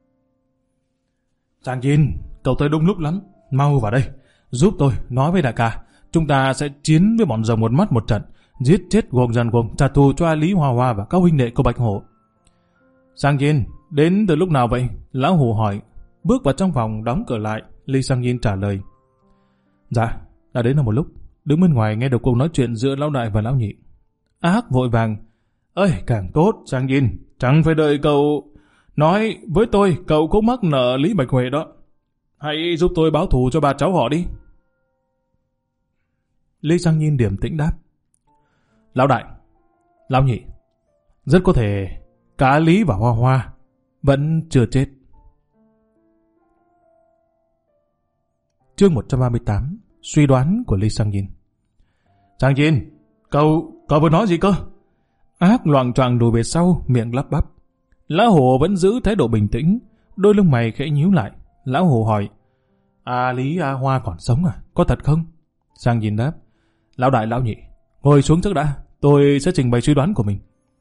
Sang Jin, cậu tới đúng lúc lắm, mau vào đây, giúp tôi nói với đại ca. Chúng ta sẽ chiến với bọn rồng một mắt một trận, giết chết gồm dần gồm, trả thù cho A Lý, Hoa Hoa và các huynh đệ của Bạch Hổ. Sang Jin, đến từ lúc nào vậy? Lão hổ hỏi. Bước vào trong phòng đóng cửa lại, Lee Sang Jin trả lời. Dạ, đã đến là một lúc. Đứng bên ngoài nghe được cuộc nói chuyện giữa lão đại và lão nhị. A Hắc vội vàng. Ơi, càng tốt, Sang Jin, chẳng phải đợi cậu nói với tôi, cậu cũng mắc nợ Lý Bạch Huệ đó. Hãy giúp tôi báo thù cho ba cháu họ đi. Lee Sang Jin điềm tĩnh đáp. Lão đại, lão nhị, rất có thể cả Lý và Hoa Hoa vẫn chưa chết. Chương một trăm ba mươi tám. Suy đoán của Lee Sang Jin. Sang Jin, cậu, cậu vừa nói gì cơ? A Hắc loạng choạng lùi về sau, miệng lắp bắp. Lão hổ vẫn giữ thái độ bình tĩnh, đôi lông mày khẽ nhíu lại. Lão hổ hỏi. A Lý A Hoa còn sống à? Có thật không? Sang Diên đáp. Lão đại lão nhị, ngồi xuống trước đã, tôi sẽ trình bày suy đoán của mình.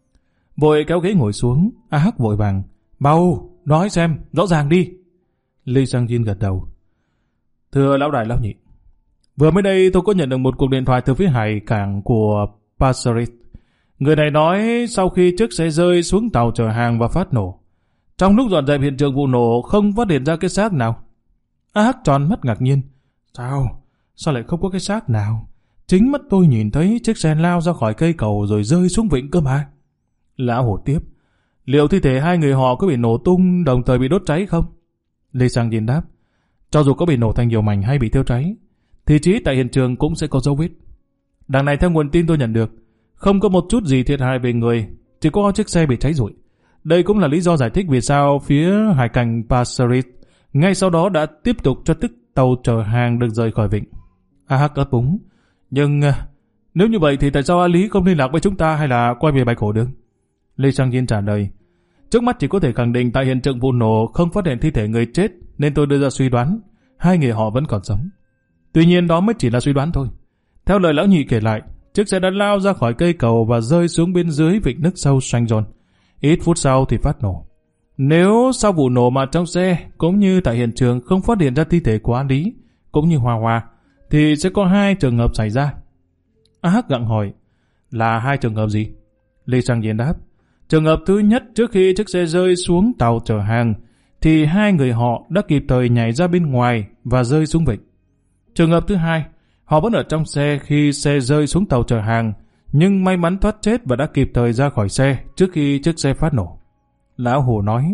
Vội kéo ghế ngồi xuống, A Hắc vội vàng. Mau, nói xem, rõ ràng đi. Lee Sang Jin gật đầu. Thưa lão đại lão nhị, vừa mới đây tôi có nhận được một cuộc điện thoại từ phía hải cảng của Passerit. Người này nói sau khi chiếc xe rơi xuống tàu chở hàng và phát nổ, trong lúc dọn dẹp hiện trường vụ nổ không phát hiện ra cái xác nào. A Hắc tròn mắt ngạc nhiên. Sao? Sao lại không có cái xác nào? Chính mắt tôi nhìn thấy chiếc xe lao ra khỏi cây cầu rồi rơi xuống vịnh cơ mà. Lão Hổ tiếp. Liệu thi thể hai người họ có bị nổ tung đồng thời bị đốt cháy không? Lê Sang Diên đáp. Cho dù có bị nổ thành nhiều mảnh hay bị thiêu cháy, thì chí tại hiện trường cũng sẽ có dấu vết. Đằng này theo nguồn tin tôi nhận được, không có một chút gì thiệt hại về người, chỉ có chiếc xe bị cháy rụi. Đây cũng là lý do giải thích vì sao phía hải cảnh Passerit ngay sau đó đã tiếp tục cho tức tàu chở hàng được rời khỏi vịnh. A Hắc ấp úng. Nhưng nếu như vậy thì tại sao A Lý không liên lạc với chúng ta hay là quay về Bạch Hổ Đường? Lê Sang Diên trả lời. Trước mắt chỉ có thể khẳng định tại hiện trường vụ nổ không phát hiện thi thể người chết, nên tôi đưa ra suy đoán hai người họ vẫn còn sống. Tuy nhiên đó mới chỉ là suy đoán thôi. Theo lời lão nhị kể lại, chiếc xe đã lao ra khỏi cây cầu và rơi xuống bên dưới vịnh nước sâu Saint John. Ít phút sau thì phát nổ. Nếu sau vụ nổ mà trong xe cũng như tại hiện trường không phát hiện ra thi thể của A Lý cũng như Hoa Hoa, thì sẽ có hai trường hợp xảy ra. A Hắc gặng hỏi. Là hai trường hợp gì? Lê Sang Diên đáp. Trường hợp thứ nhất, trước khi chiếc xe rơi xuống tàu chở hàng thì hai người họ đã kịp thời nhảy ra bên ngoài và rơi xuống vịnh. Trường hợp thứ hai, họ vẫn ở trong xe khi xe rơi xuống tàu chở hàng, nhưng may mắn thoát chết và đã kịp thời ra khỏi xe trước khi chiếc xe phát nổ. Lão Hồ nói.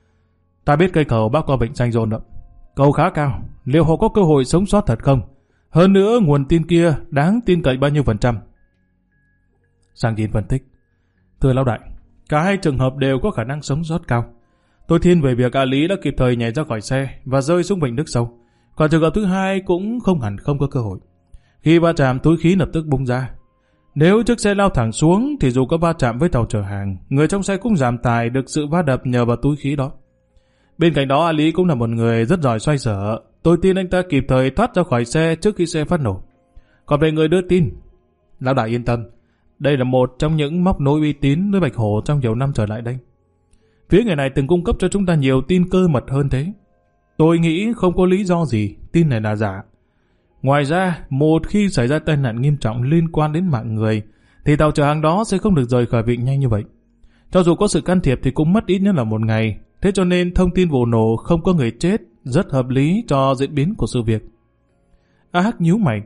Ta biết cây cầu bắc qua vịnh Saint John đó. Cầu khá cao, liệu họ có cơ hội sống sót thật không? Hơn nữa nguồn tin kia đáng tin cậy bao nhiêu phần trăm? Sang Diên phân tích. Thưa lão đại, cả hai trường hợp đều có khả năng sống sót cao. Tôi thiên về việc A Lý đã kịp thời nhảy ra khỏi xe và rơi xuống vịnh nước sâu. Còn trường hợp thứ hai cũng không hẳn không có cơ hội. Khi va chạm, túi khí lập tức bung ra. Nếu chiếc xe lao thẳng xuống thì dù có va chạm với tàu chở hàng, người trong xe cũng giảm tải được sự va đập nhờ vào túi khí đó. Bên cạnh đó, A Lý cũng là một người rất giỏi xoay sở. Tôi tin anh ta kịp thời thoát ra khỏi xe trước khi xe phát nổ. Còn về người đưa tin, lão đại yên tâm, đây là một trong những móc nối uy tín với Bạch Hổ trong nhiều năm trở lại đây. Phía người này từng cung cấp cho chúng ta nhiều tin cơ mật hơn thế. Tôi nghĩ không có lý do gì tin này là giả. Ngoài ra, một khi xảy ra tai nạn nghiêm trọng liên quan đến mạng người, thì tàu chở hàng đó sẽ không được rời khỏi vịnh nhanh như vậy. Cho dù có sự can thiệp thì cũng mất ít nhất là một ngày. Thế cho nên thông tin vụ nổ không có người chết rất hợp lý cho diễn biến của sự việc. A Hắc nhíu mày.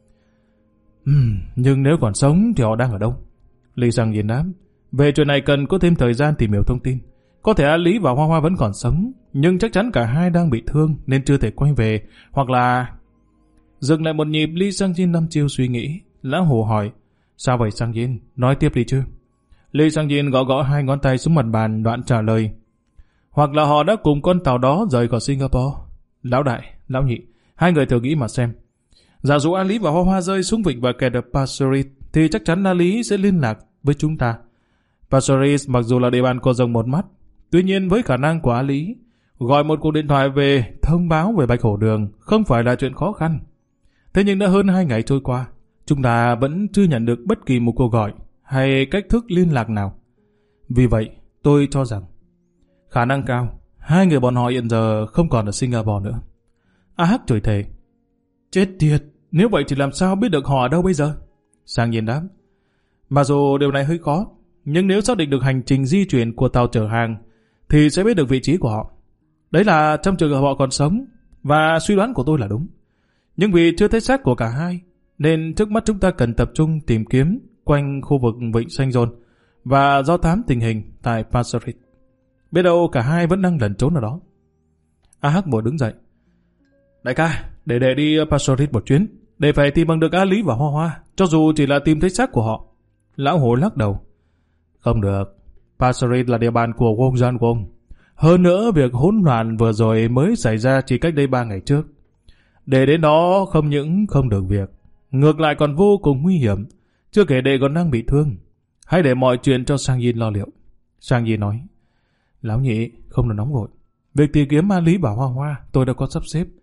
Uhm, nhưng nếu còn sống thì họ đang ở đâu? Lý Sang Diên đáp. Về chuyện này cần có thêm thời gian tìm hiểu thông tin. Có thể A Lý và Hoa Hoa vẫn còn sống, nhưng chắc chắn cả hai đang bị thương nên chưa thể quay về, hoặc là... Dừng lại một nhịp, Lý Sang Diên đăm chiêu suy nghĩ. Lão Hồ hỏi. Sao vậy Sang Diên? Nói tiếp đi chứ. Lý Sang Diên gõ gõ hai ngón tay xuống mặt bàn, đoạn trả lời. Hoặc là họ đã cùng con tàu đó rời khỏi Singapore. Lão đại, lão nhị, hai người thử nghĩ mà xem. Giả dụ A Lý và Hoa Hoa rơi xuống vịnh và kẹt ở Passerit, thì chắc chắn A Lý sẽ liên lạc với chúng ta. Passerit mặc dù là địa bàn của rồng một mắt, tuy nhiên với khả năng của A Lý, gọi một cuộc điện thoại về thông báo về Bạch Hổ Đường không phải là chuyện khó khăn. Thế nhưng đã hơn hai ngày trôi qua, chúng ta vẫn chưa nhận được bất kỳ một cuộc gọi hay cách thức liên lạc nào. Vì vậy, tôi cho rằng khả năng cao, hai người bọn họ hiện giờ không còn ở Singapore nữa. A Hắc chửi thề. Chết tiệt, nếu vậy thì làm sao biết được họ ở đâu bây giờ? Sang Diên đáp. Mặc dù điều này hơi khó, nhưng nếu xác định được hành trình di chuyển của tàu chở hàng, thì sẽ biết được vị trí của họ. Đấy là trong trường hợp họ còn sống, và suy đoán của tôi là đúng. Nhưng vì chưa thấy xác của cả hai, nên trước mắt chúng ta cần tập trung tìm kiếm quanh khu vực vịnh Saint John và do thám tình hình tại Passerit. Biết đâu cả hai vẫn đang lẩn trốn ở đó. A Hắc vội đứng dậy. Đại ca, để để đi Passerit một chuyến, để phải tìm bằng được A Lý và Hoa Hoa, cho dù chỉ là tìm thấy xác của họ. Lão Hồ lắc đầu. Không được, Passerit là địa bàn của Wong Gian của ông. Hơn nữa, việc hỗn loạn vừa rồi mới xảy ra chỉ cách đây ba ngày trước. Để đến đó không những không được việc, ngược lại còn vô cùng nguy hiểm, chưa kể đệ còn đang bị thương. Hãy để mọi chuyện cho Sang Yin lo liệu. Sang Yin nói. Lão nhị, không được nóng vội. Việc tìm kiếm A Lý và Hoa Hoa tôi đã có sắp xếp.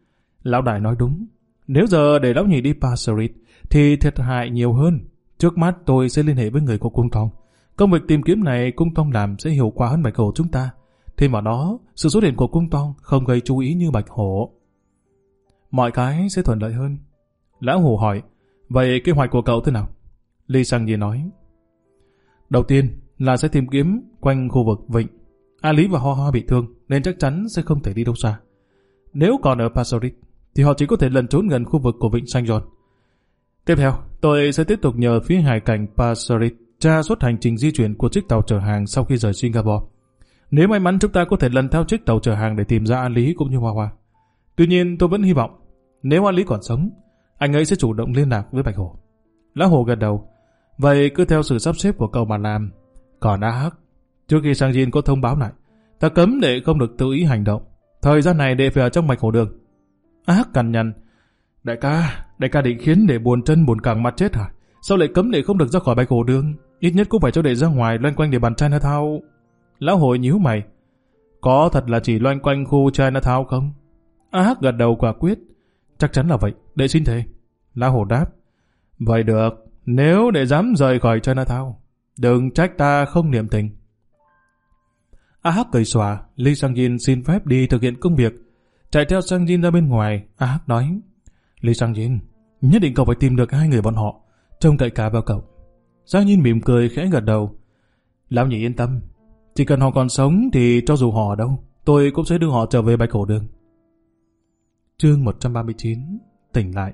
Lão đại nói đúng. Nếu giờ để lão nhị đi Passerit thì thiệt hại nhiều hơn. Trước mắt tôi sẽ liên hệ với người của cung Tông. Công việc tìm kiếm này cung Tông làm sẽ hiệu quả hơn Bạch Hổ chúng ta. Thêm vào đó, sự xuất hiện của cung Tông không gây chú ý như Bạch Hổ. Mọi cái sẽ thuận lợi hơn. Lão Hổ hỏi, vậy kế hoạch của cậu thế nào? Lee Sang-yi nói, đầu tiên là sẽ tìm kiếm quanh khu vực vịnh. A Lý và Hoa Hoa bị thương nên chắc chắn sẽ không thể đi đâu xa. Nếu còn ở Passerit thì họ chỉ có thể lẩn trốn gần khu vực của vịnh Saint John. Tiếp theo, tôi sẽ tiếp tục nhờ phía hải cảnh Passerit tra suốt hành trình di chuyển của chiếc tàu chở hàng sau khi rời Singapore. Nếu may mắn chúng ta có thể lần theo chiếc tàu chở hàng để tìm ra A Lý cũng như Hoa Hoa. Tuy nhiên tôi vẫn hy vọng nếu A Lý còn sống, anh ấy sẽ chủ động liên lạc với Bạch Hổ. Lão Hổ gật đầu. Vậy cứ theo sự sắp xếp của cậu mà làm. Còn A Hắc, trước khi Sang Jin có thông báo lại, ta cấm đệ không được tự ý hành động. Thời gian này đệ phải ở trong Bạch Hổ đường. A Hắc cằn nhằn, đại ca, đại ca định khiến đệ buồn chân buồn cẳng mặt chết hả? Sao lại cấm đệ không được ra khỏi Bạch Hổ đường? Ít nhất cũng phải cho đệ ra ngoài loanh quanh địa bàn Chinatown. Lão Hổ nhíu mày, có thật là chỉ loanh quanh khu Chinatown không? A Hắc gật đầu quả quyết, chắc chắn là vậy, đệ xin thề. Lão Hổ đáp, vậy được, nếu đệ dám rời khỏi Chinatown, đừng trách ta không niệm tình. A Hắc cười xòa. Lee Sang-jin xin phép đi thực hiện công việc. Chạy theo Sang-jin ra bên ngoài, A Hắc nói, Lee Sang-jin, nhất định cậu phải tìm được hai người bọn họ, trông cậy cả vào cậu. Sang-jin mỉm cười khẽ gật đầu. Lão nhị yên tâm, chỉ cần họ còn sống thì cho dù họ ở đâu, tôi cũng sẽ đưa họ trở về Bạch Hổ đường. Chương một trăm ba mươi chín, tỉnh lại.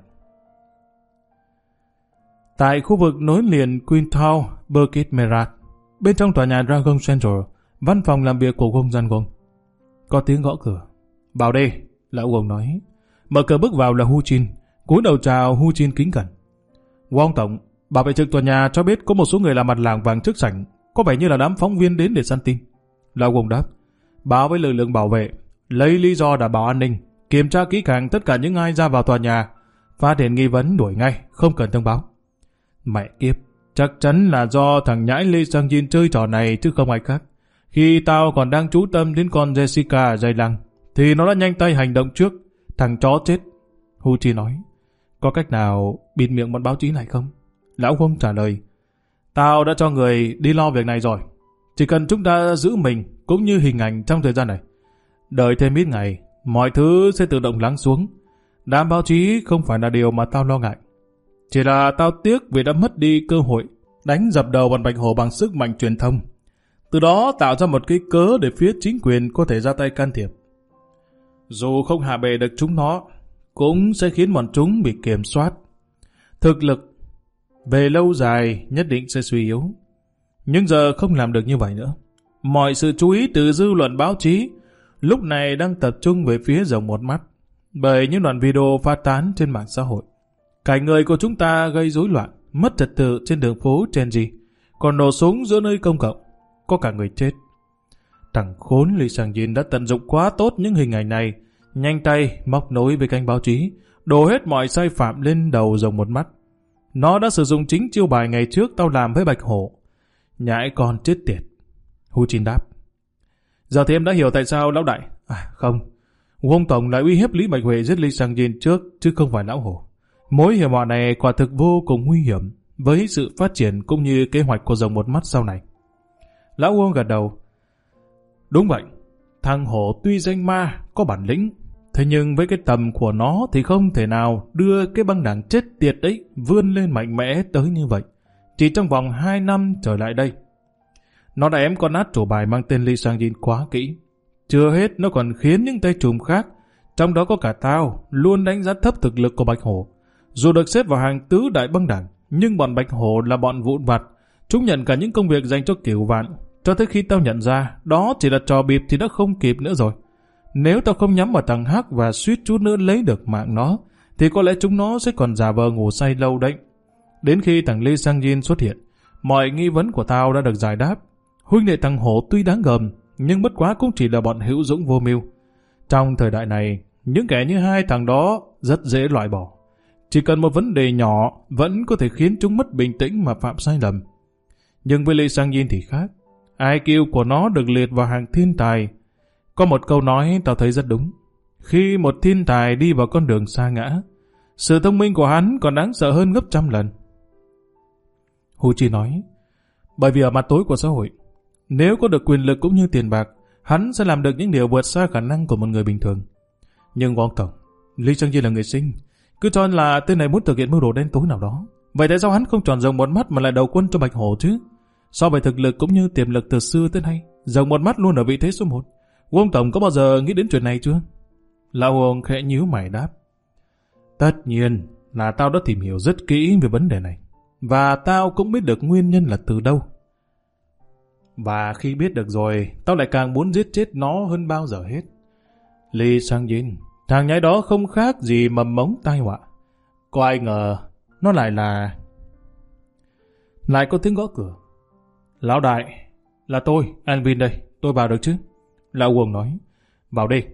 Tại khu vực nối liền Queenstown, Bukit Merah, bên trong tòa nhà Dragon Central, văn phòng làm việc của Wong Jang-gong. Có tiếng gõ cửa. Vào đây, lão Wong nói. Mở cửa bước vào là Hu Jin, cúi đầu chào Hu Jin kính cẩn. Wong tổng, bảo vệ trực tòa nhà cho biết có một số người làm mặt làng vàng trước sảnh, có vẻ như là đám phóng viên đến để săn tin. Lão Wong đáp, báo với lực lượng bảo vệ, lấy lý do đảm bảo an ninh, kiểm tra kỹ càng tất cả những ai ra vào tòa nhà, phát hiện nghi vấn đuổi ngay, không cần thông báo. Mẹ kiếp, chắc chắn là do thằng nhãi Lee Sang-jin chơi trò này chứ không ai khác. Khi tao còn đang chú tâm đến con Jessica ở dây lăng, thì nó đã nhanh tay hành động trước. Thằng chó chết. Hu Chi nói, có cách nào bịt miệng bọn báo chí này không? Lão Wong trả lời, tao đã cho người đi lo việc này rồi. Chỉ cần chúng ta giữ mình cũng như hình ảnh trong thời gian này. Đợi thêm ít ngày, mọi thứ sẽ tự động lắng xuống. Đám báo chí không phải là điều mà tao lo ngại. Chỉ là tao tiếc vì đã mất đi cơ hội đánh dập đầu bọn Bạch Hổ bằng sức mạnh truyền thông. Từ đó tạo ra một cái cớ để phía chính quyền có thể ra tay can thiệp. Dù không hạ bệ được chúng nó, cũng sẽ khiến bọn chúng bị kiểm soát. Thực lực về lâu dài nhất định sẽ suy yếu. Nhưng giờ không làm được như vậy nữa. Mọi sự chú ý từ dư luận báo chí lúc này đang tập trung về phía Rồng Một Mắt bởi những đoạn video phát tán trên mạng xã hội. Cảnh người của chúng ta gây rối loạn, mất trật tự trên đường phố Chenji, còn nổ súng giữa nơi công cộng, có cả người chết. Thằng khốn Lee Sang-jin đã tận dụng quá tốt những hình ảnh này, nhanh tay móc nối với kênh báo chí, đổ hết mọi sai phạm lên đầu Rồng Một Mắt. Nó đã sử dụng chính chiêu bài ngày trước tao làm với Bạch Hổ. Nhãi con chết tiệt. Hu Jin đáp, giờ thì em đã hiểu tại sao lão đại. À không, Wong tổng lại uy hiếp Lý Bạch Huệ giết Lee Sang-jin trước chứ không phải lão Hổ. Mối hiểm họa này quả thực vô cùng nguy hiểm với sự phát triển cũng như kế hoạch của Rồng Một Mắt sau này. Lão Wong gật đầu. Đúng vậy, thằng Hổ tuy danh ma, có bản lĩnh, thế nhưng với cái tầm của nó thì không thể nào đưa cái băng đảng chết tiệt ấy vươn lên mạnh mẽ tới như vậy. Chỉ trong vòng hai năm trở lại đây, nó đã ém con át chủ bài mang tên Lee Sang-jin quá kỹ. Chưa hết, nó còn khiến những tay trùm khác, trong đó có cả tao, luôn đánh giá thấp thực lực của Bạch Hổ. Dù được xếp vào hàng tứ đại băng đảng, nhưng bọn Bạch Hổ là bọn vụn vặt. Chúng nhận cả những công việc dành cho cửu vạn. Cho tới khi tao nhận ra đó chỉ là trò bịp thì đã không kịp nữa rồi. Nếu tao không nhắm vào thằng Hắc và suýt chút nữa lấy được mạng nó, thì có lẽ chúng nó sẽ còn giả vờ ngủ say lâu đấy. Đến khi thằng Lee Sang-jin xuất hiện, mọi nghi vấn của tao đã được giải đáp. Huynh đệ thằng Hổ tuy đáng gờm, nhưng bất quá cũng chỉ là bọn hữu dũng vô mưu. Trong thời đại này, những kẻ như hai thằng đó rất dễ loại bỏ. Chỉ cần một vấn đề nhỏ vẫn có thể khiến chúng mất bình tĩnh mà phạm sai lầm. Nhưng với Lee Sang-jin thì khác. I Q của nó được liệt vào hàng thiên tài. Có một câu nói tao thấy rất đúng. khi một thiên tài đi vào con đường sa ngã, sự thông minh của hắn còn đáng sợ hơn gấp trăm lần. Hu Chi nói, bởi vì ở mặt tối của xã hội, nếu có được quyền lực cũng như tiền bạc, hắn sẽ làm được những điều vượt xa khả năng của một người bình thường. Nhưng Wong Tổng, Lý Trang Di là người sinh, cứ cho là tên này muốn thực hiện mưu đồ đen tối nào đó. Vậy tại sao hắn không chọn rồng một mắt mà lại đầu quân cho Bạch Hổ chứ? So với thực lực cũng như tiềm lực từ xưa tới nay, rồng một mắt luôn ở vị thế số một. Wong Tổng có bao giờ nghĩ đến chuyện này chưa? Lão Wong khẽ nhíu mày đáp, tất nhiên là tao đã tìm hiểu rất kỹ về vấn đề này, và tao cũng biết được nguyên nhân là từ đâu. Và khi biết được rồi, tao lại càng muốn giết chết nó hơn bao giờ hết. Lee Sang-jin, thằng nhãi đó không khác gì mầm mống tai họa. Có ai ngờ nó lại là... Lại có tiếng gõ cửa. Lão đại, là tôi, An Vin đây, tôi vào được chứ? Lão Wong nói, vào đi.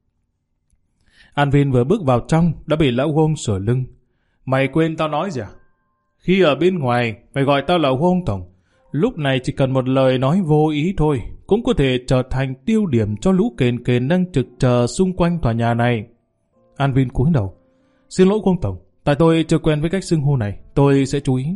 An Vin vừa bước vào trong đã bị lão Wong sửa lưng. Mày quên tao nói gì à? Khi ở bên ngoài, mày gọi tao là Wong Tổng. Lúc này chỉ cần một lời nói vô ý thôi, cũng có thể trở thành tiêu điểm cho lũ kền kền đang trực chờ xung quanh tòa nhà này. An Vin cúi đầu. Xin lỗi Wong Tổng, tại tôi chưa quen với cách xưng hô này, tôi sẽ chú ý.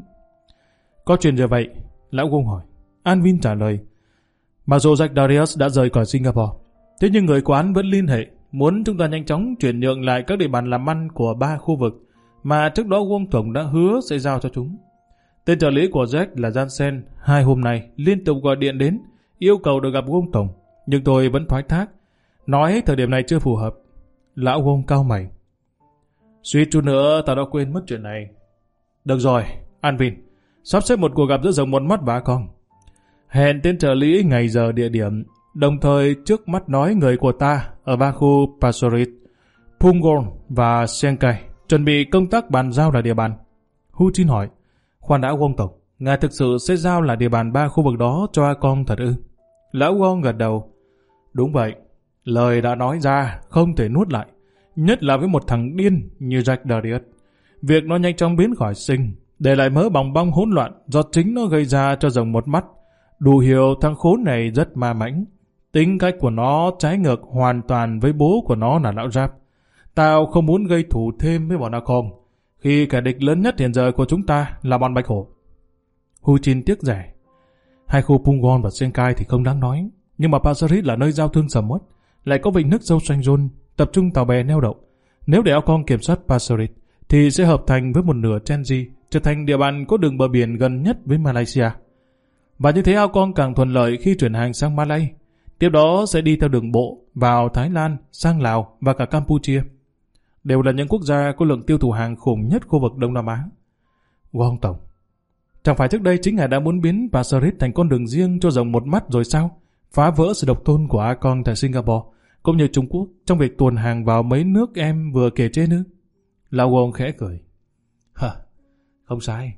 Có chuyện gì vậy? Lão Wong hỏi. An Vin trả lời. Mặc dù Jack Darius đã rời khỏi Singapore, thế nhưng người quán vẫn liên hệ, muốn chúng ta nhanh chóng chuyển nhượng lại các địa bàn làm ăn của ba khu vực mà trước đó Wong Tổng đã hứa sẽ giao cho chúng. Tên trợ lý của Jack là Jansen, hai hôm nay liên tục gọi điện đến, yêu cầu được gặp Wong Tổng, nhưng tôi vẫn thoái thác, nói thời điểm này chưa phù hợp. Lão Wong cau mày. Suýt chút nữa tao đã quên mất chuyện này. Được rồi, An Vin, sắp xếp một cuộc gặp giữa rồng một mắt và con. Hẹn tên trợ lý ngày giờ địa điểm, đồng thời trước mắt nói người của ta ở ba khu Pasorit, Punggol và Senkai chuẩn bị công tác bàn giao là địa bàn. Hu Jin hỏi, khoan đã Wong Tổng, ngài thực sự sẽ giao là địa bàn ba khu vực đó cho A Con thật ư? Lão Wong gật đầu. Đúng vậy, lời đã nói ra không thể nuốt lại, nhất là với một thằng điên như Jack Darius. Việc nó nhanh chóng biến khỏi sinh, để lại mớ bòng bong hỗn loạn do chính nó gây ra cho rồng một mắt. Đủ hiểu thằng khốn này rất ma mãnh. Tính cách của nó trái ngược hoàn toàn với bố của nó là lão Giáp. Tao không muốn gây thù thêm với bọn A Con, khi kẻ địch lớn nhất hiện giờ của chúng ta là bọn Bạch Hổ. Hu Jin tiếc rẻ. Hai khu Punggol và Senkai thì không đáng nói, nhưng mà Pasarit là nơi giao thương sầm uất, lại có vịnh nước sâu xanh rôn, tập trung tàu bè neo đậu. Nếu để A Con kiểm soát Pasarit, thì sẽ hợp thành với một nửa Chenji, trở thành địa bàn có đường bờ biển gần nhất với Malaysia. Và như thế A Con càng thuận lợi khi chuyển hàng sang Malay. Tiếp đó sẽ đi theo đường bộ vào Thái Lan, sang Lào và cả Campuchia. Đều là những quốc gia có lượng tiêu thụ hàng khủng nhất khu vực Đông Nam Á. Wong Tổng, chẳng phải trước đây chính ngài đã muốn biến Pasarit thành con đường riêng cho rồng một mắt rồi sao? Phá vỡ sự độc tôn của A Con tại Singapore, cũng như Trung Quốc trong việc tuồn hàng vào mấy nước em vừa kể trên nữa. Lão Wong khẽ cười. Hả, không sai.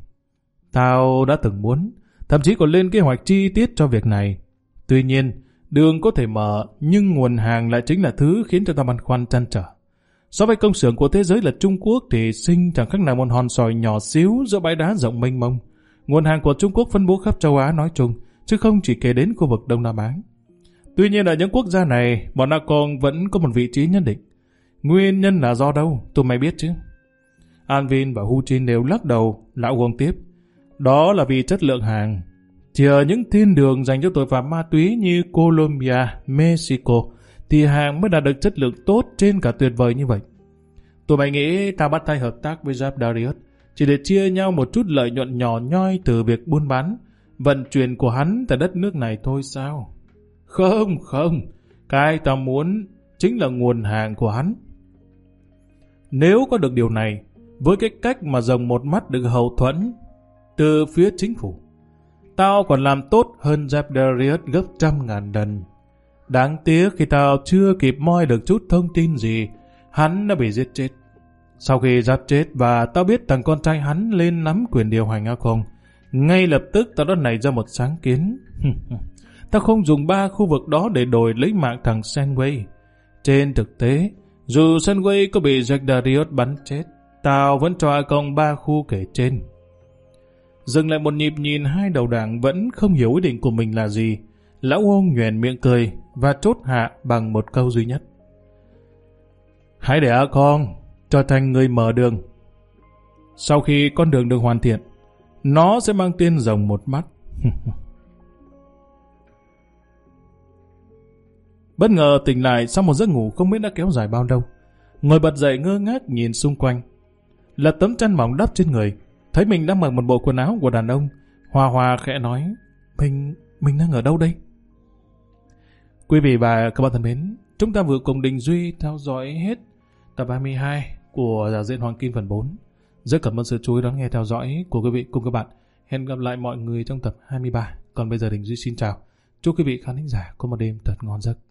Tao đã từng muốn, thậm chí còn lên kế hoạch chi tiết cho việc này. Tuy nhiên, đường có thể mở, nhưng nguồn hàng lại chính là thứ khiến cho ta băn khoăn trăn trở. So với công xưởng của thế giới là Trung Quốc thì Sinh chẳng khác nào một hòn sỏi nhỏ xíu giữa bãi đá rộng mênh mông. Nguồn hàng của Trung Quốc phân bố khắp châu Á nói chung, chứ không chỉ kể đến khu vực Đông Nam Á. Tuy nhiên ở những quốc gia này, bọn A Con vẫn có một vị trí nhất định. Nguyên nhân là do đâu, tụi mày biết chứ? An Vin và Hu Jin đều lắc đầu. Lão Wong tiếp. Đó là vì chất lượng hàng. Chỉ ở những thiên đường dành cho tội phạm ma túy như Colombia, Mexico, thì hàng mới đạt được chất lượng tốt trên cả tuyệt vời như vậy. Tụi mày nghĩ ta bắt tay hợp tác với Jack Darius chỉ để chia nhau một chút lợi nhuận nhỏ nhoi từ việc buôn bán, vận chuyển của hắn tại đất nước này thôi sao? Không, không. Cái ta muốn chính là nguồn hàng của hắn. Nếu có được điều này, với cái cách mà rồng một mắt được hậu thuẫn từ phía chính phủ, tao còn làm tốt hơn Jack Darius gấp trăm ngàn lần. Đáng tiếc khi tao chưa kịp moi được chút thông tin gì, hắn đã bị giết chết. Sau khi Giáp chết và tao biết thằng con trai hắn lên nắm quyền điều hành A Con, ngay lập tức tao đã nảy ra một sáng kiến. Tao không dùng ba khu vực đó để đổi lấy mạng thằng Senway. Trên thực tế, dù Senway có bị Jack Darius bắn chết, tao vẫn cho A Con ba khu kể trên. Dừng lại một nhịp nhìn hai đầu đảng vẫn không hiểu ý định của mình là gì. Lão Wong nhoẻn miệng cười và chốt hạ bằng một câu duy nhất. Hãy để A Con trở thành người mở đường. Sau khi con đường được hoàn thiện, nó sẽ mang tên rồng một mắt. Bất ngờ tỉnh lại sau một giấc ngủ không biết đã kéo dài bao lâu. Ngồi bật dậy ngơ ngác nhìn xung quanh. Lật tấm chăn mỏng đắp trên người, thấy mình đang mặc một bộ quần áo của đàn ông. Hoa Hoa khẽ nói, Mình, mình đang ở đâu đây? Quý vị và các bạn thân mến, chúng ta vừa cùng Đình Duy theo dõi hết tập hai mươi hai của Đạo diễn Hoàng Kim phần bốn. Rất cảm ơn sự chú ý đón nghe theo dõi của quý vị cùng các bạn. Hẹn gặp lại mọi người trong tập hai mươi ba. Còn bây giờ Đình Duy xin chào. Chúc quý vị khán thính giả có một đêm thật ngon giấc.